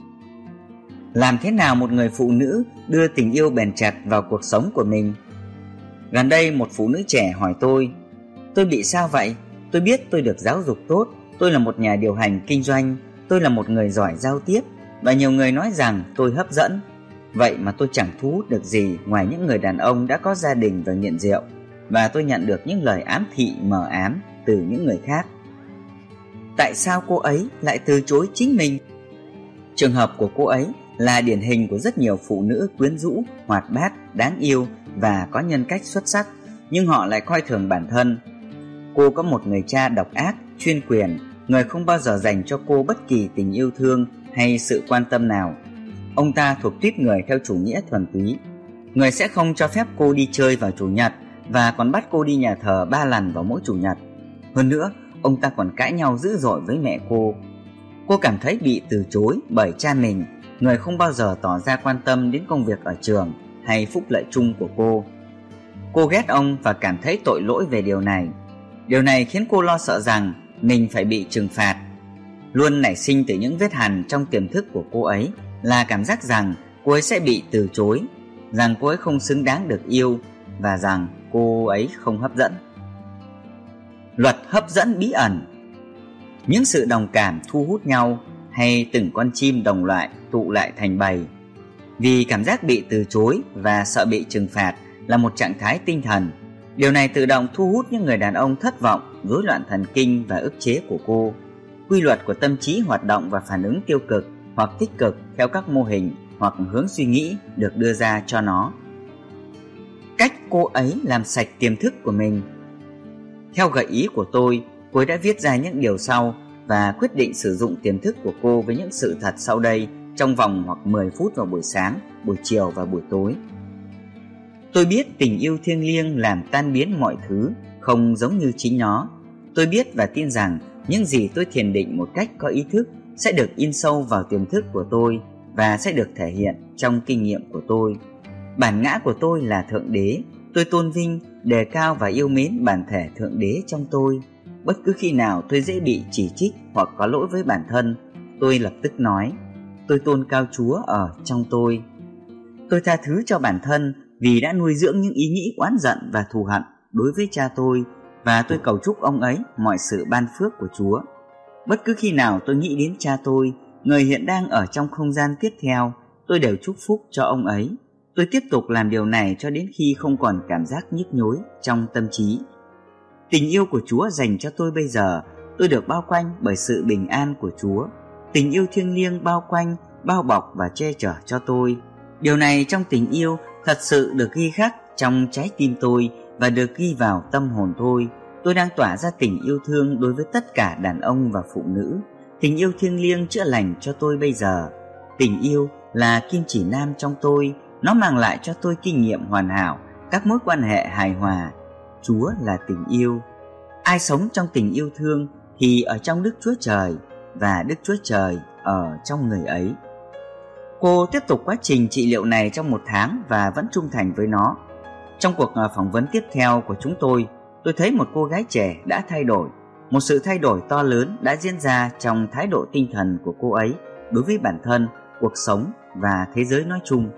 Làm thế nào một người phụ nữ đưa tình yêu bền chặt vào cuộc sống của mình? Gần đây một phụ nữ trẻ hỏi tôi: Tôi bị sao vậy? Tôi biết tôi được giáo dục tốt, tôi là một nhà điều hành kinh doanh, tôi là một người giỏi giao tiếp, và nhiều người nói rằng tôi hấp dẫn. Vậy mà tôi chẳng thu hút được gì ngoài những người đàn ông đã có gia đình và nghiện rượu, và tôi nhận được những lời ám thị mờ ám từ những người khác. Tại sao cô ấy lại từ chối chính mình? Trường hợp của cô ấy là điển hình của rất nhiều phụ nữ quyến rũ, hoạt bát, đáng yêu và có nhân cách xuất sắc, nhưng họ lại coi thường bản thân. Cô có một người cha độc ác, chuyên quyền, người không bao giờ dành cho cô bất kỳ tình yêu thương hay sự quan tâm nào. Ông ta thuộc tuýp người theo chủ nghĩa thuần túy. Người sẽ không cho phép cô đi chơi vào chủ nhật và còn bắt cô đi nhà thờ ba lần vào mỗi chủ nhật. Hơn nữa, ông ta còn cãi nhau dữ dội với mẹ cô. Cô cảm thấy bị từ chối bởi cha mình, người không bao giờ tỏ ra quan tâm đến công việc ở trường hay phúc lợi chung của cô. Cô ghét ông và cảm thấy tội lỗi về điều này. Điều này khiến cô lo sợ rằng mình phải bị trừng phạt. Luôn nảy sinh từ những vết hằn trong tiềm thức của cô ấy là cảm giác rằng cô ấy sẽ bị từ chối, rằng cô ấy không xứng đáng được yêu và rằng cô ấy không hấp dẫn. Luật hấp dẫn bí ẩn. Những sự đồng cảm thu hút nhau, hay từng con chim đồng loại tụ lại thành bầy. Vì cảm giác bị từ chối và sợ bị trừng phạt là một trạng thái tinh thần. Điều này tự động thu hút những người đàn ông thất vọng, rối loạn thần kinh và ức chế của cô. Quy luật của tâm trí hoạt động và phản ứng tiêu cực hoặc tích cực theo các mô hình hoặc hướng suy nghĩ được đưa ra cho nó. Cách cô ấy làm sạch tiềm thức của mình. Theo gợi ý của tôi, cô ấy đã viết ra những điều sau và quyết định sử dụng tiềm thức của cô với những sự thật sau đây trong vòng hoặc mười phút vào buổi sáng, buổi chiều và buổi tối. Tôi biết tình yêu thiêng liêng làm tan biến mọi thứ, không giống như chính nó. Tôi biết và tin rằng những gì tôi thiền định một cách có ý thức sẽ được in sâu vào tiềm thức của tôi và sẽ được thể hiện trong kinh nghiệm của tôi. Bản ngã của tôi là Thượng Đế. Tôi tôn vinh, đề cao và yêu mến bản thể Thượng Đế trong tôi. Bất cứ khi nào tôi dễ bị chỉ trích hoặc có lỗi với bản thân, tôi lập tức nói: tôi tôn cao Chúa ở trong tôi. Tôi tha thứ cho bản thân vì đã nuôi dưỡng những ý nghĩ oán giận và thù hận đối với cha tôi, và tôi cầu chúc ông ấy mọi sự ban phước của Chúa. Bất cứ khi nào tôi nghĩ đến cha tôi, người hiện đang ở trong không gian tiếp theo, tôi đều chúc phúc cho ông ấy. Tôi tiếp tục làm điều này cho đến khi không còn cảm giác nhức nhối trong tâm trí. Tình yêu của Chúa dành cho tôi bây giờ, tôi được bao quanh bởi sự bình an của Chúa. Tình yêu thiêng liêng bao quanh, bao bọc và che chở cho tôi. Điều này trong tình yêu thật sự được ghi khắc trong trái tim tôi và được ghi vào tâm hồn tôi. Tôi đang tỏa ra tình yêu thương đối với tất cả đàn ông và phụ nữ. Tình yêu thiêng liêng chữa lành cho tôi bây giờ. Tình yêu là kim chỉ nam trong tôi. Nó mang lại cho tôi kinh nghiệm hoàn hảo, các mối quan hệ hài hòa. Chúa là tình yêu. Ai sống trong tình yêu thương thì ở trong Đức Chúa Trời, và Đức Chúa Trời ở trong người ấy. Cô tiếp tục quá trình trị liệu này trong một tháng và vẫn trung thành với nó. Trong cuộc phỏng vấn tiếp theo của chúng tôi, tôi thấy một cô gái trẻ đã thay đổi. Một sự thay đổi to lớn đã diễn ra trong thái độ tinh thần của cô ấy đối với bản thân, cuộc sống và thế giới nói chung.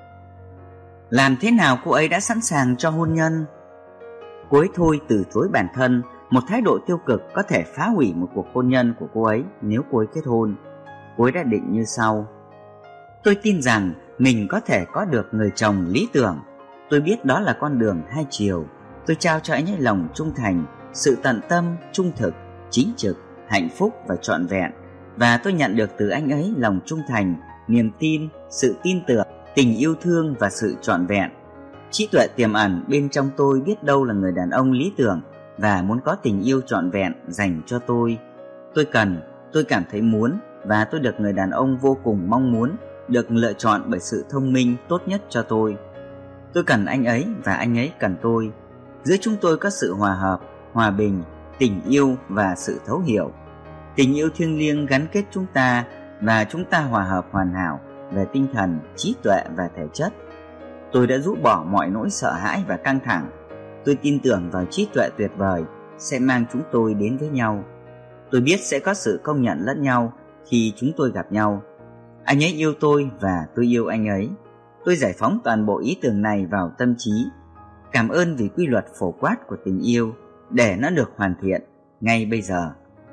Làm thế nào cô ấy đã sẵn sàng cho hôn nhân? Cô ấy thôi từ chối bản thân. Một thái độ tiêu cực có thể phá hủy một cuộc hôn nhân của cô ấy nếu cô ấy kết hôn. Cô ấy đã định như sau: tôi tin rằng mình có thể có được người chồng lý tưởng. Tôi biết đó là con đường hai chiều. Tôi trao cho anh ấy lòng trung thành, sự tận tâm, trung thực, chính trực, hạnh phúc và trọn vẹn. Và tôi nhận được từ anh ấy lòng trung thành, niềm tin, sự tin tưởng, tình yêu thương và sự trọn vẹn. Trí tuệ tiềm ẩn bên trong tôi biết đâu là người đàn ông lý tưởng và muốn có tình yêu trọn vẹn dành cho tôi. Tôi cần, tôi cảm thấy muốn, và tôi được người đàn ông vô cùng mong muốn, được lựa chọn bởi sự thông minh tốt nhất cho tôi. Tôi cần anh ấy và anh ấy cần tôi. Giữa chúng tôi có sự hòa hợp, hòa bình, tình yêu và sự thấu hiểu. Tình yêu thiêng liêng gắn kết chúng ta, và chúng ta hòa hợp hoàn hảo về tinh thần, trí tuệ và thể chất. Tôi đã rũ bỏ mọi nỗi sợ hãi và căng thẳng. Tôi tin tưởng vào trí tuệ tuyệt vời sẽ mang chúng tôi đến với nhau. Tôi biết sẽ có sự công nhận lẫn nhau khi chúng tôi gặp nhau. Anh ấy yêu tôi và tôi yêu anh ấy. Tôi giải phóng toàn bộ ý tưởng này vào tâm trí. Cảm ơn vì quy luật phổ quát của tình yêu, để nó được hoàn thiện ngay bây giờ.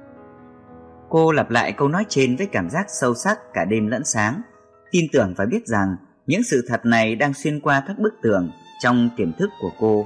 Cô lặp lại câu nói trên với cảm giác sâu sắc cả đêm lẫn sáng, tin tưởng và biết rằng những sự thật này đang xuyên qua các bức tường trong tiềm thức của cô.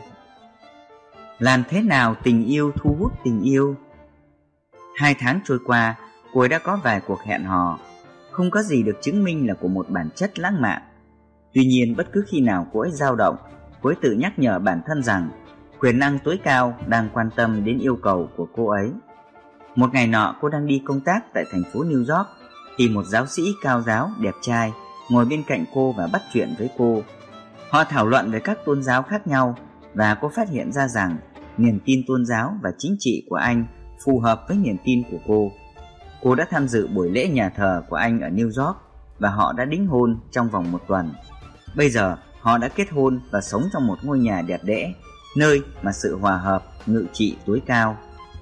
Làm thế nào tình yêu thu hút tình yêu? Hai tháng trôi qua, cô ấy đã có vài cuộc hẹn hò. Không có gì được chứng minh là của một bản chất lãng mạn. Tuy nhiên, bất cứ khi nào cô ấy dao động, cô ấy tự nhắc nhở bản thân rằng quyền năng tối cao đang quan tâm đến yêu cầu của cô ấy. Một ngày nọ, cô đang đi công tác tại thành phố New York thì một giáo sĩ cao giáo đẹp trai ngồi bên cạnh cô và bắt chuyện với cô. Họ thảo luận về các tôn giáo khác nhau, và cô phát hiện ra rằng niềm tin tôn giáo và chính trị của anh phù hợp với niềm tin của cô. Cô đã tham dự buổi lễ nhà thờ của anh ở New York, và họ đã đính hôn trong vòng một tuần. Bây giờ họ đã kết hôn và sống trong một ngôi nhà đẹp đẽ, nơi mà sự hòa hợp ngự trị tối cao.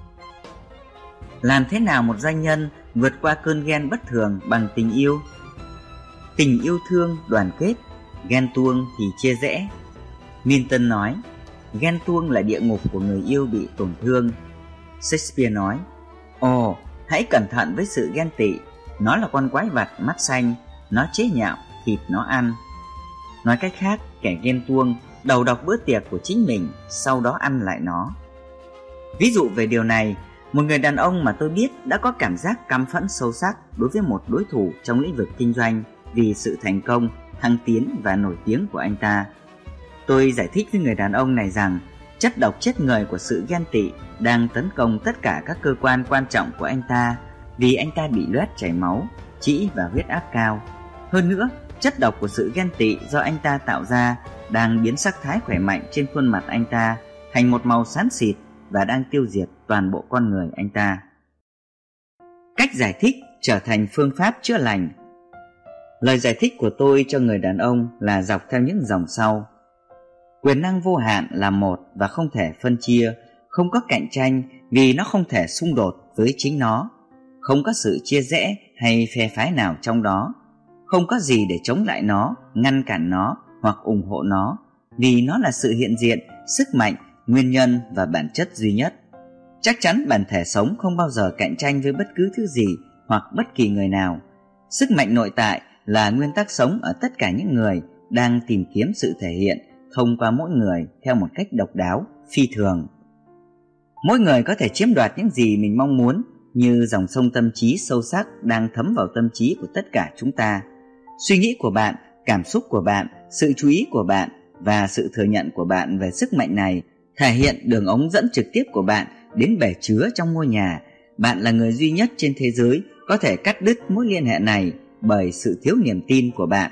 Làm thế nào một doanh nhân vượt qua cơn ghen bất thường bằng tình yêu? Tình yêu thương đoàn kết, ghen tuông thì chia rẽ. Milton nói, ghen tuông là địa ngục của người yêu bị tổn thương. Shakespeare nói, ồ, oh, hãy cẩn thận với sự ghen tị. Nó là con quái vật mắt xanh, nó chế nhạo, thịt nó ăn. Nói cách khác, kẻ ghen tuông đầu độc bữa tiệc của chính mình, sau đó ăn lại nó. Ví dụ về điều này, một người đàn ông mà tôi biết đã có cảm giác căm phẫn sâu sắc đối với một đối thủ trong lĩnh vực kinh doanh vì sự thành công, thăng tiến và nổi tiếng của anh ta. Tôi giải thích với người đàn ông này rằng chất độc chết người của sự ghen tị đang tấn công tất cả các cơ quan quan trọng của anh ta, vì anh ta bị loét chảy máu, trĩ và huyết áp cao. Hơn nữa, chất độc của sự ghen tị do anh ta tạo ra đang biến sắc thái khỏe mạnh trên khuôn mặt anh ta thành một màu xám xịt và đang tiêu diệt toàn bộ con người anh ta. Cách giải thích trở thành phương pháp chữa lành. Lời giải thích của tôi cho người đàn ông là dọc theo những dòng sau. Quyền năng vô hạn là một và không thể phân chia, không có cạnh tranh vì nó không thể xung đột với chính nó, không có sự chia rẽ hay phe phái nào trong đó, không có gì để chống lại nó, ngăn cản nó hoặc ủng hộ nó, vì nó là sự hiện diện, sức mạnh, nguyên nhân và bản chất duy nhất. Chắc chắn bản thể sống không bao giờ cạnh tranh với bất cứ thứ gì hoặc bất kỳ người nào. Sức mạnh nội tại là nguyên tắc sống ở tất cả những người đang tìm kiếm sự thể hiện thông qua mỗi người theo một cách độc đáo, phi thường. Mỗi người có thể chiếm đoạt những gì mình mong muốn như dòng sông tâm trí sâu sắc đang thấm vào tâm trí của tất cả chúng ta. Suy nghĩ của bạn, cảm xúc của bạn, sự chú ý của bạn và sự thừa nhận của bạn về sức mạnh này thể hiện đường ống dẫn trực tiếp của bạn đến bể chứa trong ngôi nhà. Bạn là người duy nhất trên thế giới có thể cắt đứt mối liên hệ này bởi sự thiếu niềm tin của bạn.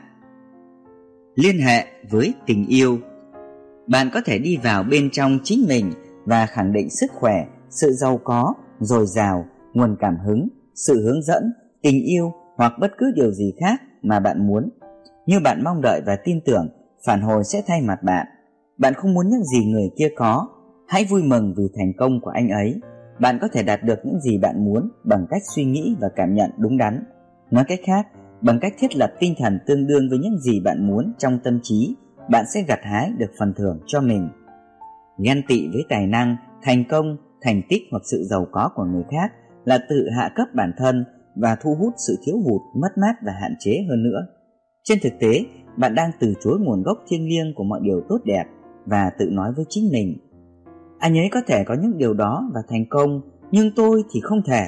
Liên hệ với tình yêu. Bạn có thể đi vào bên trong chính mình và khẳng định sức khỏe, sự giàu có, dồi dào, nguồn cảm hứng, sự hướng dẫn, tình yêu hoặc bất cứ điều gì khác mà bạn muốn. Như bạn mong đợi và tin tưởng, phản hồi sẽ thay mặt bạn. Bạn không muốn những gì người kia có, hãy vui mừng vì thành công của anh ấy. Bạn có thể đạt được những gì bạn muốn bằng cách suy nghĩ và cảm nhận đúng đắn. Nói cách khác, bằng cách thiết lập tinh thần tương đương với những gì bạn muốn trong tâm trí, bạn sẽ gặt hái được phần thưởng cho mình. Ghen tị với tài năng, thành công, thành tích hoặc sự giàu có của người khác là tự hạ cấp bản thân và thu hút sự thiếu hụt, mất mát và hạn chế hơn nữa. Trên thực tế, bạn đang từ chối nguồn gốc thiêng liêng của mọi điều tốt đẹp và tự nói với chính mình: anh ấy có thể có những điều đó và thành công, nhưng tôi thì không thể.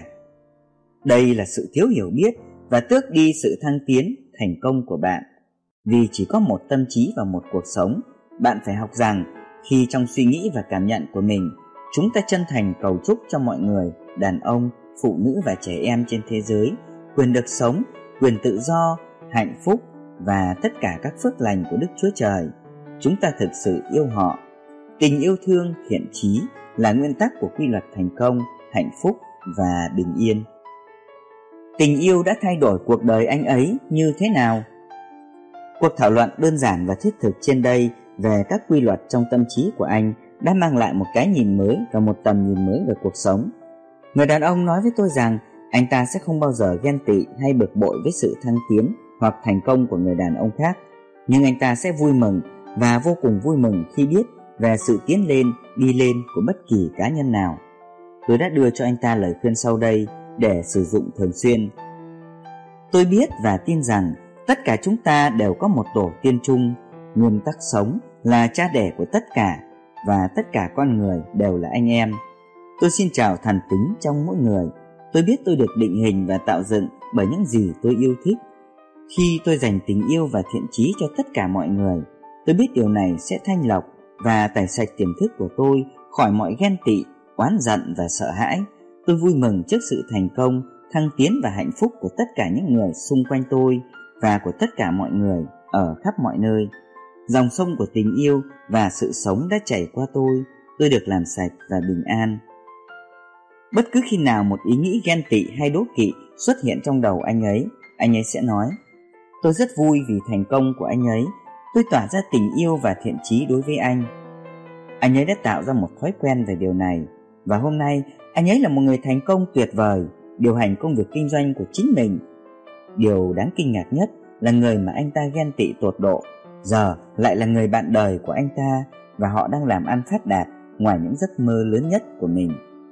Đây là sự thiếu hiểu biết và tước đi sự thăng tiến, thành công của bạn. Vì chỉ có một tâm trí và một cuộc sống, bạn phải học rằng khi trong suy nghĩ và cảm nhận của mình, chúng ta chân thành cầu chúc cho mọi người, đàn ông, phụ nữ và trẻ em trên thế giới quyền được sống, quyền tự do, hạnh phúc và tất cả các phước lành của Đức Chúa Trời. Chúng ta thực sự yêu họ. Tình yêu thương, thiện chí là nguyên tắc của quy luật thành công, hạnh phúc và bình yên. Tình yêu đã thay đổi cuộc đời anh ấy như thế nào? Cuộc thảo luận đơn giản và thiết thực trên đây về các quy luật trong tâm trí của anh đã mang lại một cái nhìn mới và một tầm nhìn mới về cuộc sống. Người đàn ông nói với tôi rằng anh ta sẽ không bao giờ ghen tị hay bực bội với sự thăng tiến hoặc thành công của người đàn ông khác, nhưng anh ta sẽ vui mừng và vô cùng vui mừng khi biết về sự tiến lên, đi lên của bất kỳ cá nhân nào. Tôi đã đưa cho anh ta lời khuyên sau đây để sử dụng thường xuyên. Tôi biết và tin rằng tất cả chúng ta đều có một tổ tiên chung, nguyên tắc sống là cha đẻ của tất cả và tất cả con người đều là anh em. Tôi xin chào thần tính trong mỗi người. Tôi biết tôi được định hình và tạo dựng bởi những gì tôi yêu thích. Khi tôi dành tình yêu và thiện chí cho tất cả mọi người, tôi biết điều này sẽ thanh lọc và tẩy sạch tiềm thức của tôi khỏi mọi ghen tị, oán giận và sợ hãi. Tôi vui mừng trước sự thành công, thăng tiến và hạnh phúc của tất cả những người xung quanh tôi và của tất cả mọi người ở khắp mọi nơi. Dòng sông của tình yêu và sự sống đã chảy qua tôi, tôi được làm sạch và bình an. Bất cứ khi nào một ý nghĩ ghen tị hay đố kỵ xuất hiện trong đầu anh ấy, anh ấy sẽ nói: tôi rất vui vì thành công của anh ấy, tôi tỏa ra tình yêu và thiện chí đối với anh. Anh ấy đã tạo ra một thói quen về điều này, và hôm nay anh ấy là một người thành công tuyệt vời, điều hành công việc kinh doanh của chính mình. Điều đáng kinh ngạc nhất là người mà anh ta ghen tị tột độ giờ lại là người bạn đời của anh ta, và họ đang làm ăn phát đạt ngoài những giấc mơ lớn nhất của mình.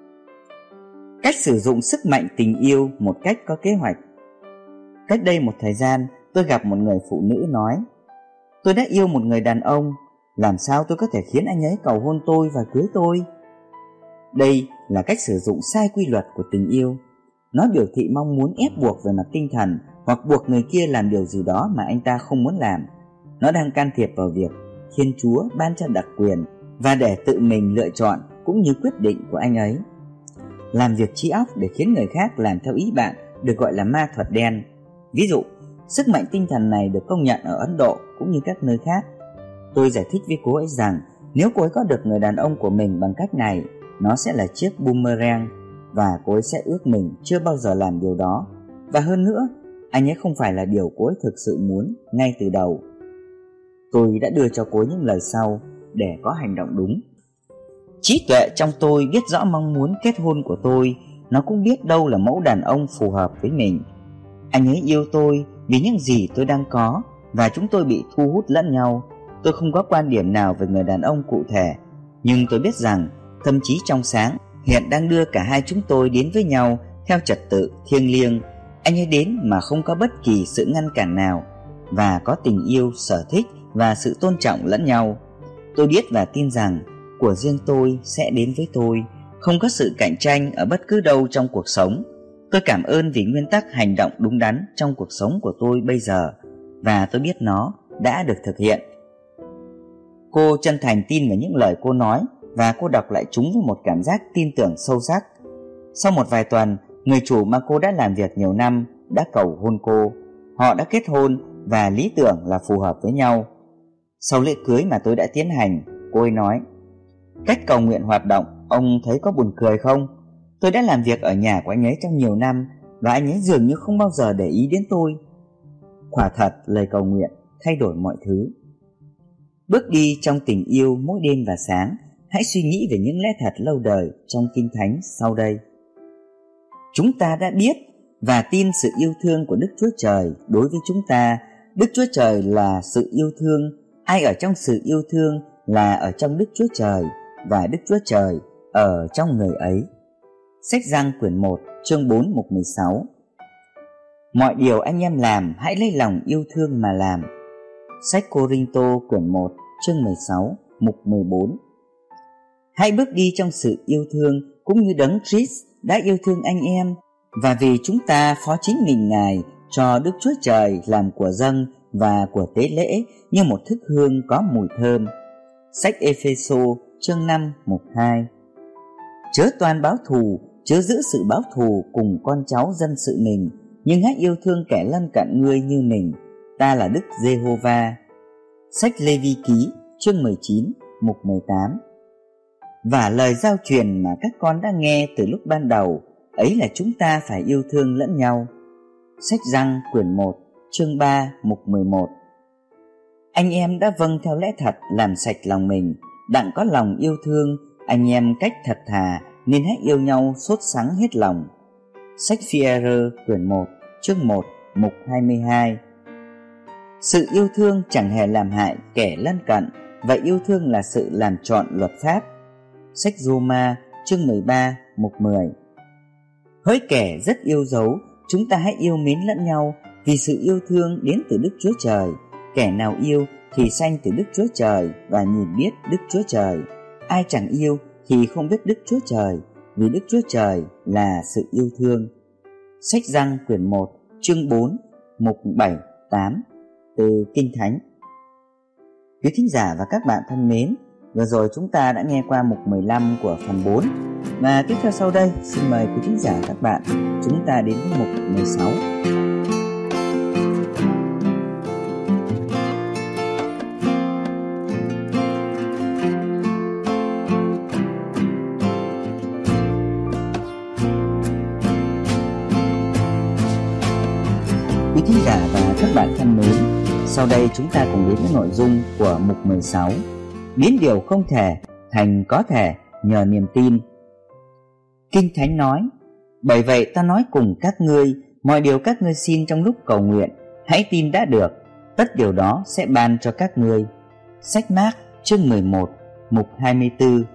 Cách sử dụng sức mạnh tình yêu một cách có kế hoạch. Cách đây một thời gian, tôi gặp một người phụ nữ nói: tôi đã yêu một người đàn ông, làm sao tôi có thể khiến anh ấy cầu hôn tôi và cưới tôi? Đây là cách sử dụng sai quy luật của tình yêu. Nó biểu thị mong muốn ép buộc về mặt tinh thần hoặc buộc người kia làm điều gì đó mà anh ta không muốn làm. Nó đang can thiệp vào việc Thiên Chúa ban cho đặc quyền và để tự mình lựa chọn cũng như quyết định của anh ấy. Làm việc trí óc để khiến người khác làm theo ý bạn được gọi là ma thuật đen. Ví dụ, sức mạnh tinh thần này được công nhận ở Ấn Độ cũng như các nơi khác. Tôi giải thích với cô ấy rằng nếu cô ấy có được người đàn ông của mình bằng cách này, nó sẽ là chiếc boomerang và cô ấy sẽ ước mình chưa bao giờ làm điều đó. Và hơn nữa, anh ấy không phải là điều cô ấy thực sự muốn ngay từ đầu. Tôi đã đưa cho cô ấy những lời sau để có hành động đúng. Trí tuệ trong tôi biết rõ mong muốn kết hôn của tôi. Nó cũng biết đâu là mẫu đàn ông phù hợp với mình. Anh ấy yêu tôi vì những gì tôi đang có, và chúng tôi bị thu hút lẫn nhau. Tôi không có quan điểm nào về người đàn ông cụ thể, nhưng tôi biết rằng tâm trí trong sáng hiện đang đưa cả hai chúng tôi đến với nhau theo trật tự thiêng liêng. Anh ấy đến mà không có bất kỳ sự ngăn cản nào, và có tình yêu, sở thích và sự tôn trọng lẫn nhau. Tôi biết và tin rằng của riêng tôi sẽ đến với tôi, không có sự cạnh tranh ở bất cứ đâu trong cuộc sống. Tôi cảm ơn vì nguyên tắc hành động đúng đắn trong cuộc sống của tôi bây giờ, và tôi biết nó đã được thực hiện. Cô chân thành tin vào những lời cô nói, và cô đọc lại chúng với một cảm giác tin tưởng sâu sắc. Sau một vài tuần, người chủ mà cô đã làm việc nhiều năm đã cầu hôn cô. Họ đã kết hôn và lý tưởng là phù hợp với nhau. Sau lễ cưới mà tôi đã tiến hành, cô ấy nói: cách cầu nguyện hoạt động, ông thấy có buồn cười không? Tôi đã làm việc ở nhà của anh ấy trong nhiều năm, và anh ấy dường như không bao giờ để ý đến tôi. Quả thật, lời cầu nguyện thay đổi mọi thứ. Bước đi trong tình yêu mỗi đêm và sáng. Hãy suy nghĩ về những lẽ thật lâu đời trong Kinh Thánh sau đây. Chúng ta đã biết và tin sự yêu thương của Đức Chúa Trời đối với chúng ta. Đức Chúa Trời là sự yêu thương. Ai ở trong sự yêu thương là ở trong Đức Chúa Trời, và Đức Chúa Trời ở trong người ấy. Sách Giăng quyển một, chương bốn mục mười sáu. Mọi điều anh em làm, hãy lấy lòng yêu thương mà làm. Sách Cô-rinh-tô quyển một, chương mười sáu, mục mười bốn. Hãy bước đi trong sự yêu thương cũng như Đấng Christ đã yêu thương anh em, và vì chúng ta phó chính mình Ngài cho Đức Chúa Trời làm của dâng và của tế lễ như một thức hương có mùi thơm. Sách Ê-phê-sô chương năm mục hai. Chớ toan báo thù, chớ giữ sự báo thù cùng con cháu dân sự mình, nhưng hãy yêu thương kẻ lân cận ngươi như mình. Ta là Đức Giê-hô-va. Sách Lê-vi-ký chương mười chín mục mười tám. Và lời giao truyền mà các con đã nghe từ lúc ban đầu, ấy là chúng ta phải yêu thương lẫn nhau. Sách Giăng quyển một, chương ba mục mười một. Anh em đã vâng theo lẽ thật làm sạch lòng mình, đặng có lòng yêu thương anh em cách thật thà, nên hãy yêu nhau sốt sắng hết lòng. Sách Phi-e-rơ quyển một, chương một mục hai mươi hai. Sự yêu thương chẳng hề làm hại kẻ lân cận, và yêu thương là sự làm trọn luật pháp. Sách Rô-ma chương mười ba mục mười. Hỡi kẻ rất yêu dấu, chúng ta hãy yêu mến lẫn nhau, vì sự yêu thương đến từ Đức Chúa Trời. Kẻ nào yêu thì sanh từ Đức Chúa Trời và nhìn biết Đức Chúa Trời. Ai chẳng yêu thì không biết Đức Chúa Trời, vì Đức Chúa Trời là sự yêu thương. Sách Giăng quyển một, chương bốn, mục bảy, tám, từ Kinh Thánh. Quý thính giả và các bạn thân mến, vừa rồi chúng ta đã nghe qua mục mười lăm của phần bốn. Và tiếp theo sau đây, xin mời quý thính giả các bạn chúng ta đến với mục mười sáu. Quý thính giả và các bạn thân mến, sau đây chúng ta cùng đến với nội dung của mục mười sáu. Biến điều không thể thành có thể nhờ niềm tin. Kinh Thánh nói: bởi vậy ta nói cùng các ngươi, mọi điều các ngươi xin trong lúc cầu nguyện, hãy tin đã được, tất điều đó sẽ ban cho các ngươi. Sách Mác chương mười một mục hai mươi tư.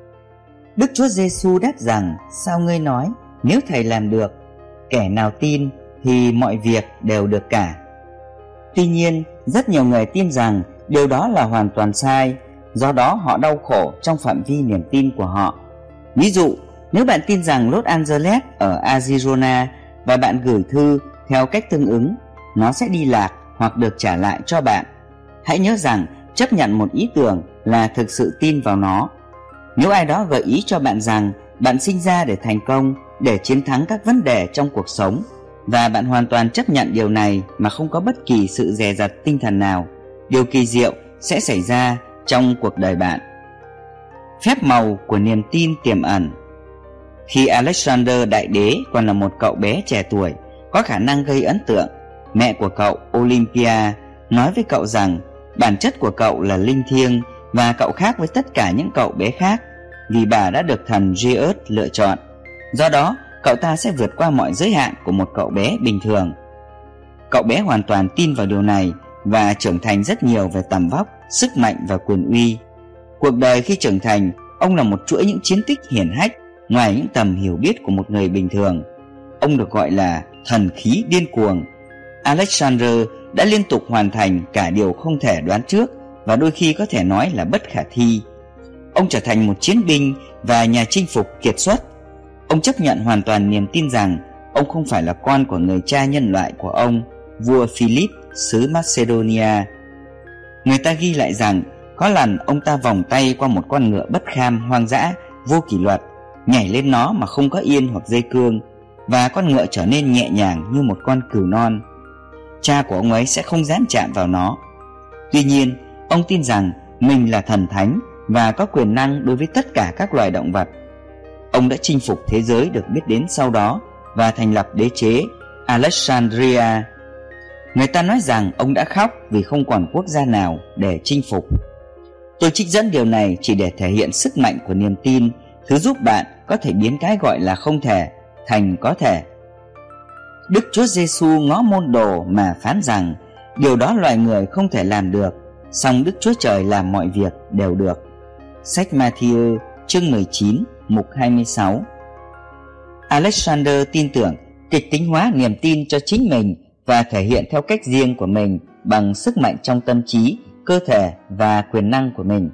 Đức Chúa Giêsu đáp rằng: sao ngươi nói, nếu thầy làm được? Kẻ nào tin thì mọi việc đều được cả. Tuy nhiên, rất nhiều người tin rằng điều đó là hoàn toàn sai, do đó họ đau khổ trong phạm vi niềm tin của họ. Ví dụ, nếu bạn tin rằng Los Angeles ở Arizona và bạn gửi thư theo cách tương ứng, nó sẽ đi lạc hoặc được trả lại cho bạn. Hãy nhớ rằng chấp nhận một ý tưởng là thực sự tin vào nó. Nếu ai đó gợi ý cho bạn rằng bạn sinh ra để thành công, để chiến thắng các vấn đề trong cuộc sống, và bạn hoàn toàn chấp nhận điều này mà không có bất kỳ sự dè dặt tinh thần nào, điều kỳ diệu sẽ xảy ra trong cuộc đời bạn. Phép màu của niềm tin tiềm ẩn. Khi Alexander Đại Đế còn là một cậu bé trẻ tuổi, có khả năng gây ấn tượng, mẹ của cậu Olympia nói với cậu rằng bản chất của cậu là linh thiêng và cậu khác với tất cả những cậu bé khác vì bà đã được thần Zeus lựa chọn. Do đó, cậu ta sẽ vượt qua mọi giới hạn của một cậu bé bình thường. Cậu bé hoàn toàn tin vào điều này và trưởng thành rất nhiều về tầm vóc, sức mạnh và quyền uy. Cuộc đời khi trưởng thành, ông là một chuỗi những chiến tích hiển hách ngoài những tầm hiểu biết của một người bình thường. Ông được gọi là thần khí điên cuồng. Alexander đã liên tục hoàn thành cả điều không thể đoán trước và đôi khi có thể nói là bất khả thi. Ông trở thành một chiến binh và nhà chinh phục kiệt xuất. Ông chấp nhận hoàn toàn niềm tin rằng Ông không phải là con của người cha nhân loại của ông, vua Philip xứ Macedonia. Người ta ghi lại rằng có lần ông ta vòng tay qua một con ngựa bất kham hoang dã, vô kỷ luật, nhảy lên nó mà không có yên hoặc dây cương, và con ngựa trở nên nhẹ nhàng như một con cừu non. Cha của ông ấy sẽ không dám chạm vào nó. Tuy nhiên, ông tin rằng mình là thần thánh và có quyền năng đối với tất cả các loài động vật. Ông đã chinh phục thế giới được biết đến sau đó và thành lập đế chế Alexandria. Người ta nói rằng ông đã khóc vì không còn quốc gia nào để chinh phục. Tôi trích dẫn điều này chỉ để thể hiện sức mạnh của niềm tin, thứ giúp bạn có thể biến cái gọi là không thể thành có thể. Đức Chúa Giêsu ngó môn đồ mà phán rằng điều đó loài người không thể làm được, song Đức Chúa Trời làm mọi việc đều được. Sách Ma-thi-ơ chương mười chín mục hai mươi sáu. Alexander tin tưởng kịch tính hóa niềm tin cho chính mình và thể hiện theo cách riêng của mình bằng sức mạnh trong tâm trí, cơ thể và quyền năng của mình.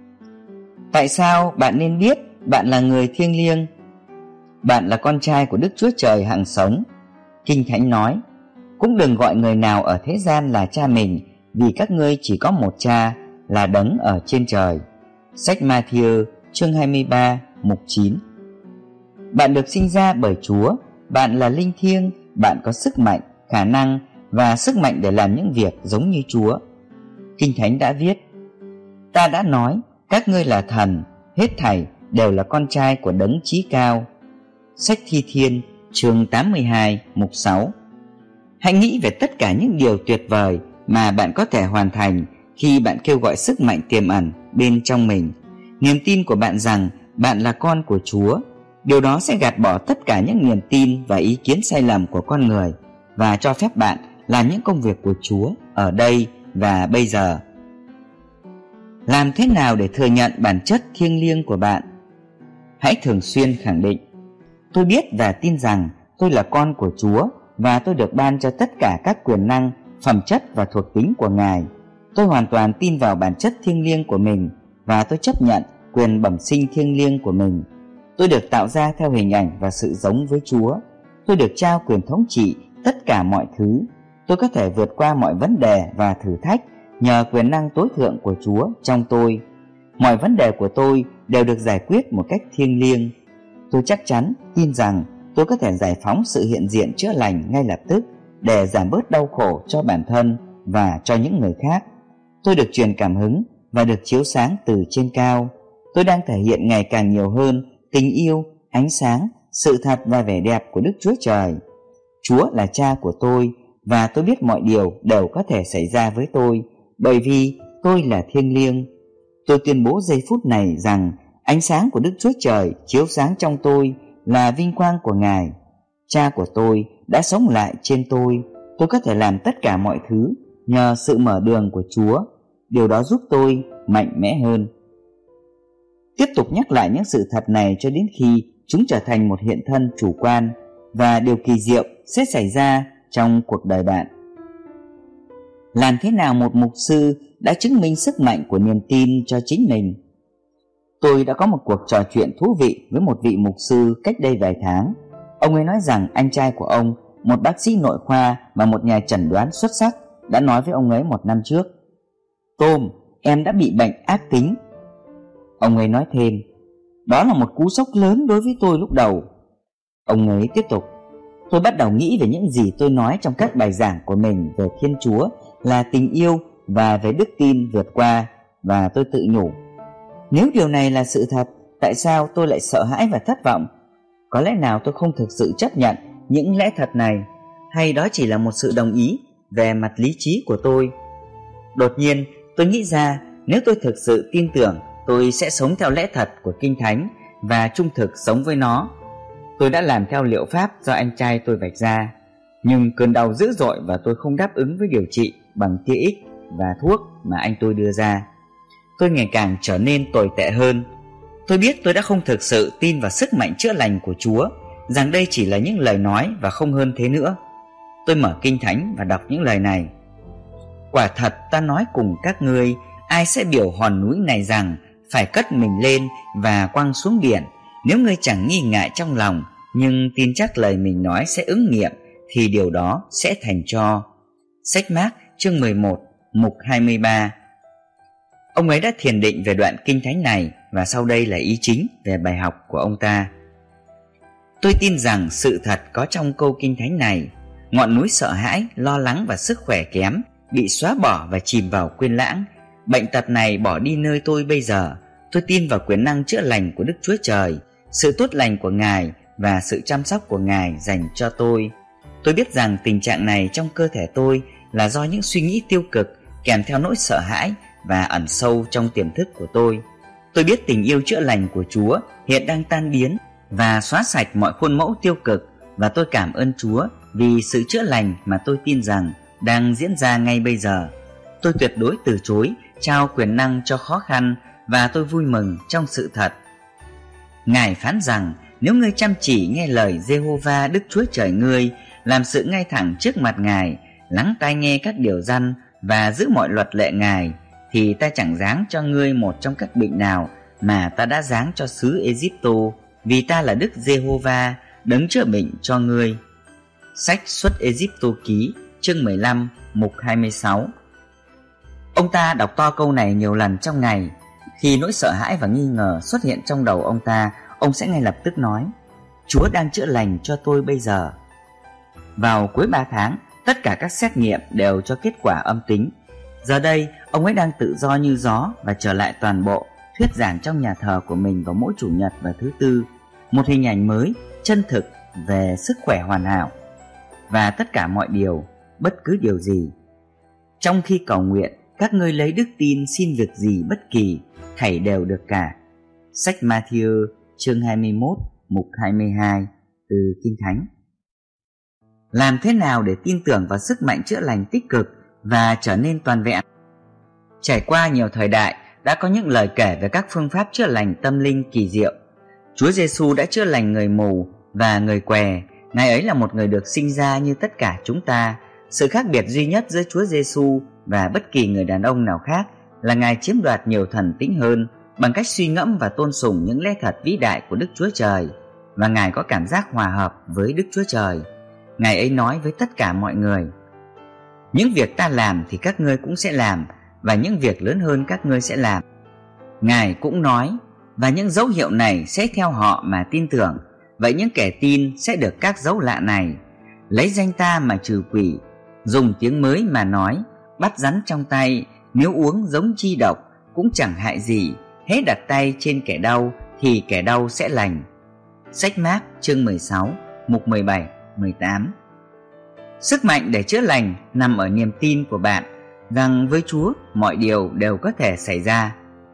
Tại sao bạn nên biết bạn là người thiêng liêng? Bạn là con trai của Đức Chúa Trời hằng sống. Kinh Thánh nói: cũng đừng gọi người nào ở thế gian là cha mình, vì các ngươi chỉ có một cha, là Đấng ở trên trời. Sách Ma-thi-ơ chương hai mươi ba mục chín. Bạn được sinh ra bởi Chúa. Bạn là linh thiêng. Bạn có sức mạnh, khả năng và sức mạnh để làm những việc giống như Chúa. Kinh Thánh đã viết: ta đã nói các ngươi là thần, hết thảy đều là con trai của Đấng Chí Cao. Sách Thi Thiên chương tám mươi hai mục sáu. Hãy nghĩ về tất cả những điều tuyệt vời mà bạn có thể hoàn thành khi bạn kêu gọi sức mạnh tiềm ẩn bên trong mình. Niềm tin của bạn rằng bạn là con của Chúa. Điều đó sẽ gạt bỏ tất cả những niềm tin và ý kiến sai lầm của con người và cho phép bạn làm những công việc của Chúa ở đây và bây giờ. Làm thế nào để thừa nhận bản chất thiêng liêng của bạn? Hãy thường xuyên khẳng định: tôi biết và tin rằng tôi là con của Chúa và tôi được ban cho tất cả các quyền năng, phẩm chất và thuộc tính của Ngài. Tôi hoàn toàn tin vào bản chất thiêng liêng của mình và tôi chấp nhận quyền bẩm sinh thiêng liêng của mình. Tôi được tạo ra theo hình ảnh và sự giống với Chúa. Tôi được trao quyền thống trị tất cả mọi thứ. Tôi có thể vượt qua mọi vấn đề và thử thách nhờ quyền năng tối thượng của Chúa trong tôi. Mọi vấn đề của tôi đều được giải quyết một cách thiêng liêng. Tôi chắc chắn tin rằng tôi có thể giải phóng sự hiện diện chữa lành ngay lập tức để giảm bớt đau khổ cho bản thân và cho những người khác. Tôi được truyền cảm hứng và được chiếu sáng từ trên cao. Tôi đang thể hiện ngày càng nhiều hơn tình yêu, ánh sáng, sự thật và vẻ đẹp của Đức Chúa Trời. Chúa là cha của tôi và tôi biết mọi điều đều có thể xảy ra với tôi bởi vì tôi là thiêng liêng. Tôi tuyên bố giây phút này rằng ánh sáng của Đức Chúa Trời chiếu sáng trong tôi là vinh quang của Ngài. Cha của tôi đã sống lại trên tôi. Tôi có thể làm tất cả mọi thứ nhờ sự mở đường của Chúa. Điều đó giúp tôi mạnh mẽ hơn. Tiếp tục nhắc lại những sự thật này cho đến khi chúng trở thành một hiện thân chủ quan, và điều kỳ diệu sẽ xảy ra trong cuộc đời bạn. Làm thế nào một mục sư đã chứng minh sức mạnh của niềm tin cho chính mình? Tôi đã có một cuộc trò chuyện thú vị với một vị mục sư cách đây vài tháng. Ông ấy nói rằng anh trai của ông, một bác sĩ nội khoa và một nhà chẩn đoán xuất sắc, đã nói với ông ấy một năm trước: Tom, em đã bị bệnh ác tính. Ông ấy nói thêm: đó là một cú sốc lớn đối với tôi lúc đầu. Ông ấy tiếp tục: tôi bắt đầu nghĩ về những gì tôi nói trong các bài giảng của mình về Thiên Chúa là tình yêu và về đức tin vượt qua, và tôi tự nhủ: nếu điều này là sự thật, tại sao tôi lại sợ hãi và thất vọng? Có lẽ nào tôi không thực sự chấp nhận những lẽ thật này, hay đó chỉ là một sự đồng ý về mặt lý trí của tôi? Đột nhiên tôi nghĩ ra, nếu tôi thực sự tin tưởng, tôi sẽ sống theo lẽ thật của Kinh Thánh và trung thực sống với nó. Tôi đã làm theo liệu pháp do anh trai tôi vạch ra, nhưng cơn đau dữ dội và tôi không đáp ứng với điều trị bằng tia X và thuốc mà anh tôi đưa ra. Tôi ngày càng trở nên tồi tệ hơn. Tôi biết tôi đã không thực sự tin vào sức mạnh chữa lành của Chúa, rằng đây chỉ là những lời nói và không hơn thế nữa. Tôi mở Kinh Thánh và đọc những lời này: quả thật ta nói cùng các ngươi, ai sẽ biểu hòn núi này rằng phải cất mình lên và quăng xuống biển, nếu ngươi chẳng nghi ngại trong lòng, nhưng tin chắc lời mình nói sẽ ứng nghiệm thì điều đó sẽ thành cho. Sách Mác chương mười một mục hai mươi ba. Ông ấy đã thiền định về đoạn kinh thánh này, và sau đây là ý chính về bài học của ông ta. Tôi tin rằng sự thật có trong câu kinh thánh này. Ngọn núi sợ hãi, lo lắng và sức khỏe kém bị xóa bỏ và chìm vào quên lãng. Bệnh tật này bỏ đi nơi tôi bây giờ. Tôi tin vào quyền năng chữa lành của Đức Chúa Trời, sự tốt lành của Ngài và sự chăm sóc của Ngài dành cho tôi. Tôi biết rằng tình trạng này trong cơ thể tôi là do những suy nghĩ tiêu cực kèm theo nỗi sợ hãi và ẩn sâu trong tiềm thức của tôi. Tôi biết tình yêu chữa lành của Chúa hiện đang tan biến và xóa sạch mọi khuôn mẫu tiêu cực, và tôi cảm ơn Chúa vì sự chữa lành mà tôi tin rằng đang diễn ra ngay bây giờ. Tôi tuyệt đối từ chối trao quyền năng cho khó khăn, và tôi vui mừng trong sự thật. Ngài phán rằng nếu ngươi chăm chỉ nghe lời Giê-hô-va Đức Chúa Trời ngươi, làm sự ngay thẳng trước mặt Ngài, lắng tai nghe các điều răn và giữ mọi luật lệ Ngài, thì ta chẳng giáng cho ngươi một trong các bệnh nào mà ta đã giáng cho xứ Ê-díp-tô, vì ta là Đức Giê-hô-va, đấng chữa bệnh cho ngươi. Sách Xuất Ê-díp-tô ký chương mười lăm mục hai mươi sáu. Ông ta đọc to câu này nhiều lần trong ngày. Khi nỗi sợ hãi và nghi ngờ xuất hiện trong đầu ông ta, ông sẽ ngay lập tức nói: Chúa đang chữa lành cho tôi bây giờ. Vào cuối ba tháng, tất cả các xét nghiệm đều cho kết quả âm tính. Giờ đây, ông ấy đang tự do như gió và trở lại toàn bộ, thuyết giảng trong nhà thờ của mình vào mỗi chủ nhật và thứ tư. Một hình ảnh mới, chân thực về sức khỏe hoàn hảo và tất cả mọi điều, bất cứ điều gì. Trong khi cầu nguyện, các ngươi lấy đức tin xin việc gì bất kỳ, thảy đều được cả. Sách Ma-thi-ơ chương hai mươi mốt mục hai mươi hai từ Kinh Thánh. Làm thế nào để tin tưởng vào sức mạnh chữa lành tích cực và trở nên toàn vẹn? Trải qua nhiều thời đại, đã có những lời kể về các phương pháp chữa lành tâm linh kỳ diệu. Chúa Giêsu đã chữa lành người mù và người què. Ngài ấy là một người được sinh ra như tất cả chúng ta. Sự khác biệt duy nhất giữa Chúa Giêsu và bất kỳ người đàn ông nào khác là Ngài chiếm đoạt nhiều thần tính hơn bằng cách suy ngẫm và tôn sùng những lẽ thật vĩ đại của Đức Chúa Trời, và Ngài có cảm giác hòa hợp với Đức Chúa Trời. Ngài ấy nói với tất cả mọi người: những việc ta làm thì các ngươi cũng sẽ làm, và những việc lớn hơn các ngươi sẽ làm. Ngài cũng nói: và những dấu hiệu này sẽ theo họ mà tin tưởng. Vậy những kẻ tin sẽ được các dấu lạ này: lấy danh ta mà trừ quỷ, dùng tiếng mới mà nói, bắt rắn trong tay, nếu uống giống chi độc cũng chẳng hại gì, hễ đặt tay trên kẻ đau thì kẻ đau sẽ lành. Sách Mác chương mười sáu mục mười bảy mười tám. Sức mạnh để chữa lành nằm ở niềm tin của bạn rằng với Chúa mọi điều đều có thể xảy ra.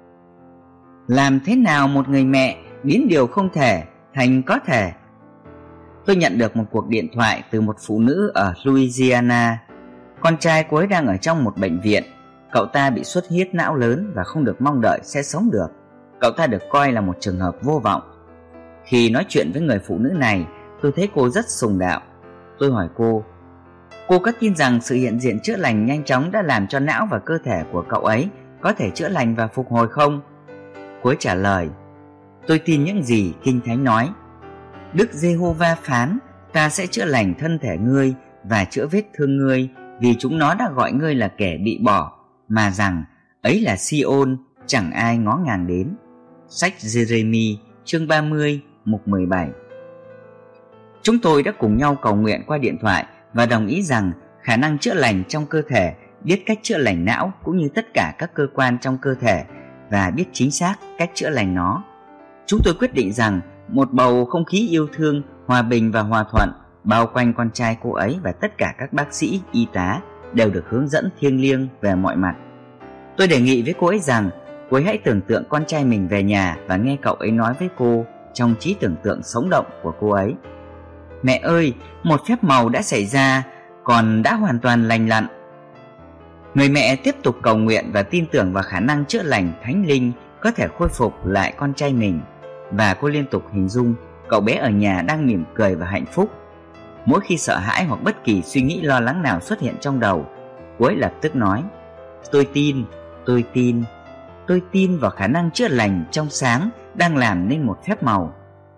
Làm thế nào một người mẹ biến điều không thể thành có thể? Tôi nhận được một cuộc điện thoại từ một phụ nữ ở Louisiana. Con trai cô ấy đang ở trong một bệnh viện. Cậu ta bị xuất huyết não lớn và không được mong đợi sẽ sống được. Cậu ta được coi là một trường hợp vô vọng. Khi nói chuyện với người phụ nữ này, tôi thấy cô rất sùng đạo. Tôi hỏi cô: cô có tin rằng sự hiện diện chữa lành nhanh chóng đã làm cho não và cơ thể của cậu ấy có thể chữa lành và phục hồi không? Cô ấy trả lời: tôi tin những gì Kinh Thánh nói. Đức Giê-hô-va phán: ta sẽ chữa lành thân thể ngươi và chữa vết thương ngươi, vì chúng nó đã gọi ngươi là kẻ bị bỏ, mà rằng ấy là Si-ôn, chẳng ai ngó ngàng đến. Sách Giê-rê-mi chương ba mươi mục mười bảy. Chúng tôi đã cùng nhau cầu nguyện qua điện thoại và đồng ý rằng khả năng chữa lành trong cơ thể, biết cách chữa lành não cũng như tất cả các cơ quan trong cơ thể, và biết chính xác cách chữa lành nó. Chúng tôi quyết định rằng một bầu không khí yêu thương, hòa bình và hòa thuận bao quanh con trai cô ấy, và tất cả các bác sĩ, y tá đều được hướng dẫn thiêng liêng về mọi mặt. Tôi đề nghị với cô ấy rằng cô ấy hãy tưởng tượng con trai mình về nhà và nghe cậu ấy nói với cô trong trí tưởng tượng sống động của cô ấy: mẹ ơi, một phép màu đã xảy ra, con đã hoàn toàn lành lặn. Người mẹ tiếp tục cầu nguyện và tin tưởng vào khả năng chữa lành thánh linh có thể khôi phục lại con trai mình, và cô liên tục hình dung cậu bé ở nhà đang mỉm cười và hạnh phúc. Mỗi khi sợ hãi hoặc bất kỳ suy nghĩ lo lắng nào xuất hiện trong đầu, cô ấy lập tức nói: tôi tin, tôi tin, tôi tin vào khả năng chữa lành trong sáng đang làm nên một phép màu.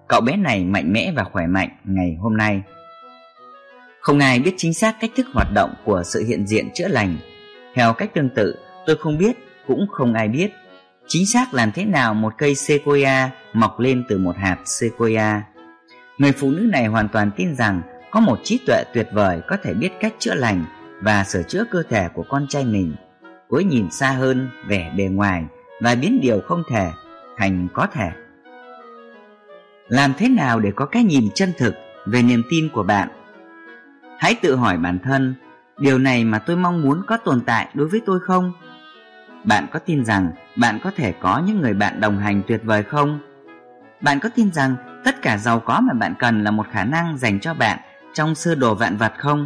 cậu bé này mạnh mẽ và khỏe mạnh ngày hôm nay. Không ai biết chính xác cách thức hoạt động của sự hiện diện chữa lành. Theo cách tương tự, tôi không biết, cũng không ai biết chính xác làm thế nào một cây sequoia mọc lên từ một hạt sequoia. Người phụ nữ này hoàn toàn tin rằng có một trí tuệ tuyệt vời có thể biết cách chữa lành và sửa chữa cơ thể của con trai mình. Cô ấy nhìn xa hơn vẻ bề ngoài và biến điều không thể thành có thể. Làm thế nào để có cái nhìn chân thực về niềm tin của bạn? Hãy tự hỏi bản thân, điều này mà tôi mong muốn có tồn tại đối với tôi không? Bạn có tin rằng bạn có thể có những người bạn đồng hành tuyệt vời không? Bạn có tin rằng tất cả giàu có mà bạn cần là một khả năng dành cho bạn trong sơ đồ vạn vật không?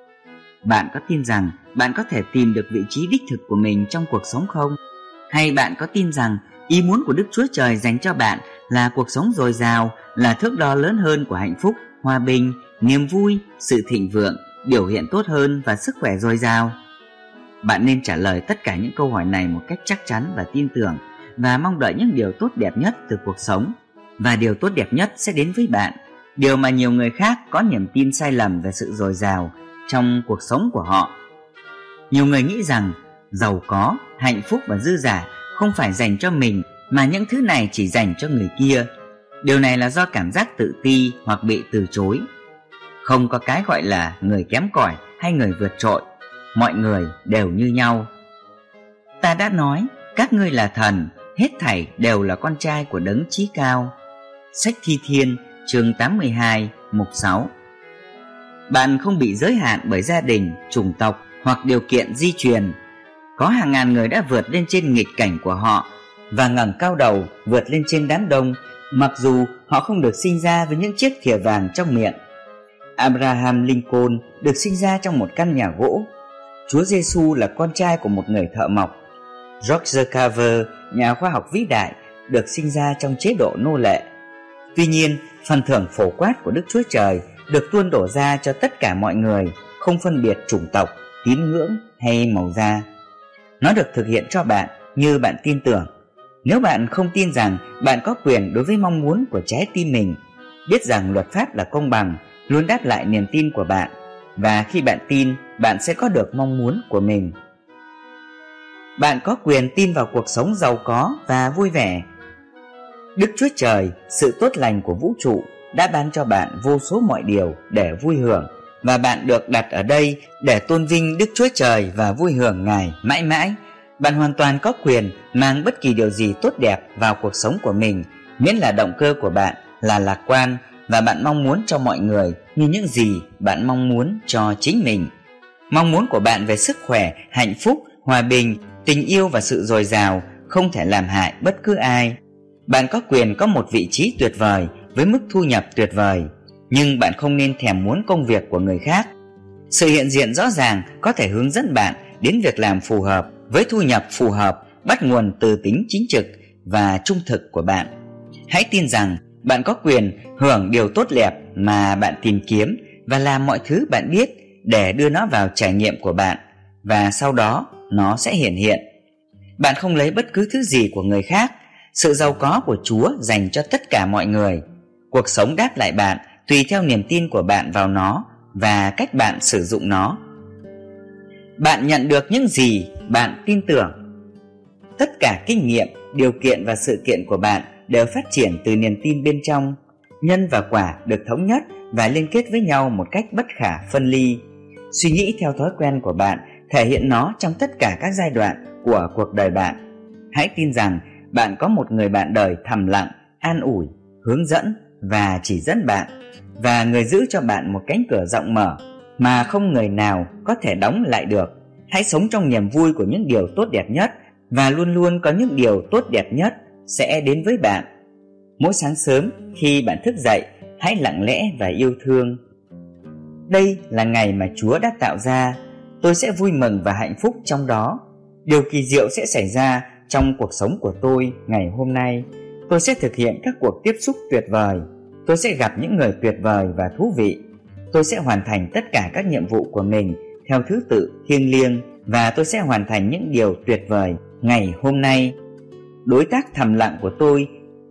Bạn có tin rằng bạn có thể tìm được vị trí đích thực của mình trong cuộc sống không? Hay bạn có tin rằng ý muốn của Đức Chúa Trời dành cho bạn là cuộc sống dồi dào, là thước đo lớn hơn của hạnh phúc, hòa bình, niềm vui, sự thịnh vượng, biểu hiện tốt hơn và sức khỏe dồi dào? Bạn nên trả lời tất cả những câu hỏi này một cách chắc chắn và tin tưởng, và mong đợi những điều tốt đẹp nhất từ cuộc sống. Và điều tốt đẹp nhất sẽ đến với bạn, điều mà nhiều người khác có niềm tin sai lầm về sự dồi dào trong cuộc sống của họ. Nhiều người nghĩ rằng giàu có, hạnh phúc và dư dả không phải dành cho mình, mà những thứ này chỉ dành cho người kia. Điều này là do cảm giác tự ti hoặc bị từ chối. Không có cái gọi là người kém cỏi hay người vượt trội. Mọi người đều như nhau. Ta đã nói, các ngươi là thần, hết thảy đều là con trai của Đấng Chí Cao. Sách Thi Thiên, chương tám mươi hai, mục sáu. Bạn không bị giới hạn bởi gia đình, chủng tộc hoặc điều kiện di truyền. Có hàng ngàn người đã vượt lên trên nghịch cảnh của họ và ngẩng cao đầu vượt lên trên đám đông, mặc dù họ không được sinh ra với những chiếc thìa vàng trong miệng. Abraham Lincoln được sinh ra trong một căn nhà gỗ. Chúa Giêsu là con trai của một người thợ mộc. George Carver, nhà khoa học vĩ đại, được sinh ra trong chế độ nô lệ. Tuy nhiên, phần thưởng phổ quát của Đức Chúa Trời được tuôn đổ ra cho tất cả mọi người, không phân biệt chủng tộc, tín ngưỡng hay màu da. Nó được thực hiện cho bạn như bạn tin tưởng. Nếu bạn không tin rằng bạn có quyền đối với mong muốn của trái tim mình, biết rằng luật pháp là công bằng, luôn đáp lại niềm tin của bạn, và khi bạn tin, bạn sẽ có được mong muốn của mình. Bạn có quyền tin vào cuộc sống giàu có và vui vẻ. Đức Chúa Trời, sự tốt lành của vũ trụ, đã ban cho bạn vô số mọi điều để vui hưởng, và bạn được đặt ở đây để tôn vinh Đức Chúa Trời và vui hưởng Ngài mãi mãi. Bạn hoàn toàn có quyền mang bất kỳ điều gì tốt đẹp vào cuộc sống của mình, miễn là động cơ của bạn là lạc quan và bạn mong muốn cho mọi người như những gì bạn mong muốn cho chính mình. Mong muốn của bạn về sức khỏe, hạnh phúc, hòa bình, tình yêu và sự dồi dào không thể làm hại bất cứ ai. Bạn có quyền có một vị trí tuyệt vời với mức thu nhập tuyệt vời, nhưng bạn không nên thèm muốn công việc của người khác. Sự hiện diện rõ ràng có thể hướng dẫn bạn đến việc làm phù hợp với thu nhập phù hợp, bắt nguồn từ tính chính trực và trung thực của bạn. Hãy tin rằng bạn có quyền hưởng điều tốt đẹp mà bạn tìm kiếm và làm mọi thứ bạn biết để đưa nó vào trải nghiệm của bạn, và sau đó nó sẽ hiện hiện. Bạn không lấy bất cứ thứ gì của người khác. Sự giàu có của Chúa dành cho tất cả mọi người. Cuộc sống đáp lại bạn tùy theo niềm tin của bạn vào nó và cách bạn sử dụng nó. Bạn nhận được những gì bạn tin tưởng. Tất cả kinh nghiệm, điều kiện và sự kiện của bạn đều phát triển từ niềm tin bên trong. Nhân và quả được thống nhất và liên kết với nhau một cách bất khả phân ly. Suy nghĩ theo thói quen của bạn, thể hiện nó trong tất cả các giai đoạn của cuộc đời bạn. Hãy tin rằng bạn có một người bạn đời thầm lặng, an ủi, hướng dẫn và chỉ dẫn bạn, và người giữ cho bạn một cánh cửa rộng mở mà không người nào có thể đóng lại được. Hãy sống trong niềm vui của những điều tốt đẹp nhất, và luôn luôn có những điều tốt đẹp nhất sẽ đến với bạn. Mỗi sáng sớm khi bạn thức dậy, hãy lặng lẽ và yêu thương. Đây là ngày mà Chúa đã tạo ra. Tôi sẽ vui mừng và hạnh phúc trong đó. Điều kỳ diệu sẽ xảy ra trong cuộc sống của tôi ngày hôm nay. Tôi sẽ thực hiện các cuộc tiếp xúc tuyệt vời. Tôi sẽ gặp những người tuyệt vời và thú vị. Tôi sẽ hoàn thành tất cả các nhiệm vụ của mình theo thứ tự thiêng liêng, và tôi sẽ hoàn thành những điều tuyệt vời ngày hôm nay. Đối tác thầm lặng của tôi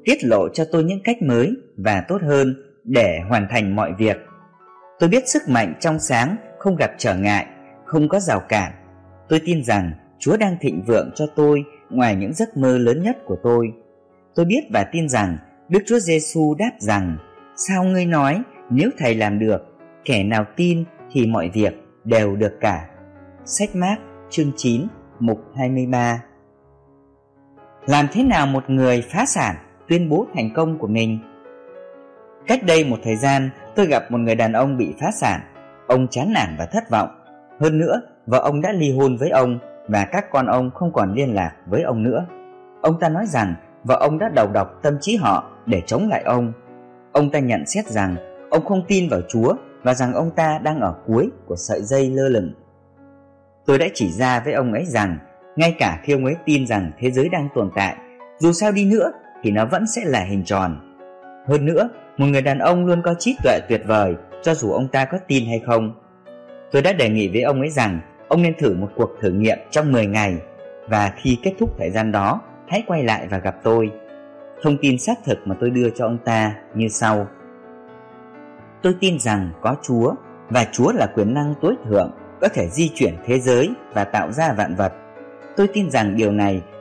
tiết lộ cho tôi những cách mới và tốt hơn để hoàn thành mọi việc. Tôi biết sức mạnh trong sáng không gặp trở ngại, không có rào cản. Tôi tin rằng Chúa đang thịnh vượng cho tôi ngoài những giấc mơ lớn nhất của tôi. Tôi biết và tin rằng Đức Chúa Giêsu đáp rằng: sao ngươi nói nếu Thầy làm được, kẻ nào tin thì mọi việc đều được cả. Sách Mác chương chín mục hai mươi ba. Làm thế nào một người phá sản tuyên bố thành công của mình? Cách đây một thời gian, tôi gặp một người đàn ông bị phá sản. Ông chán nản và thất vọng. Hơn nữa, vợ ông đã ly hôn với ông và các con ông không còn liên lạc với ông nữa. Ông ta nói rằng vợ ông đã đầu độc tâm trí họ để chống lại ông. Ông ta nhận xét rằng ông không tin vào Chúa và rằng ông ta đang ở cuối của sợi dây lơ lửng. Tôi đã chỉ ra với ông ấy rằng ngay cả khi ông ấy tin rằng thế giới đang tồn tại, dù sao đi nữa thì nó vẫn sẽ là hình tròn. Hơn nữa, một người đàn ông luôn có trí tuệ tuyệt vời cho dù ông ta có tin hay không. Tôi đã đề nghị với ông ấy rằng ông nên thử một cuộc thử nghiệm trong mười ngày, và khi kết thúc thời gian đó, hãy quay lại và gặp tôi. Thông tin xác thực mà tôi đưa cho ông ta như sau: tôi tin rằng có Chúa, và Chúa là quyền năng tối thượng, có thể di chuyển thế giới và tạo ra vạn vật. Tôi tin rằng điều này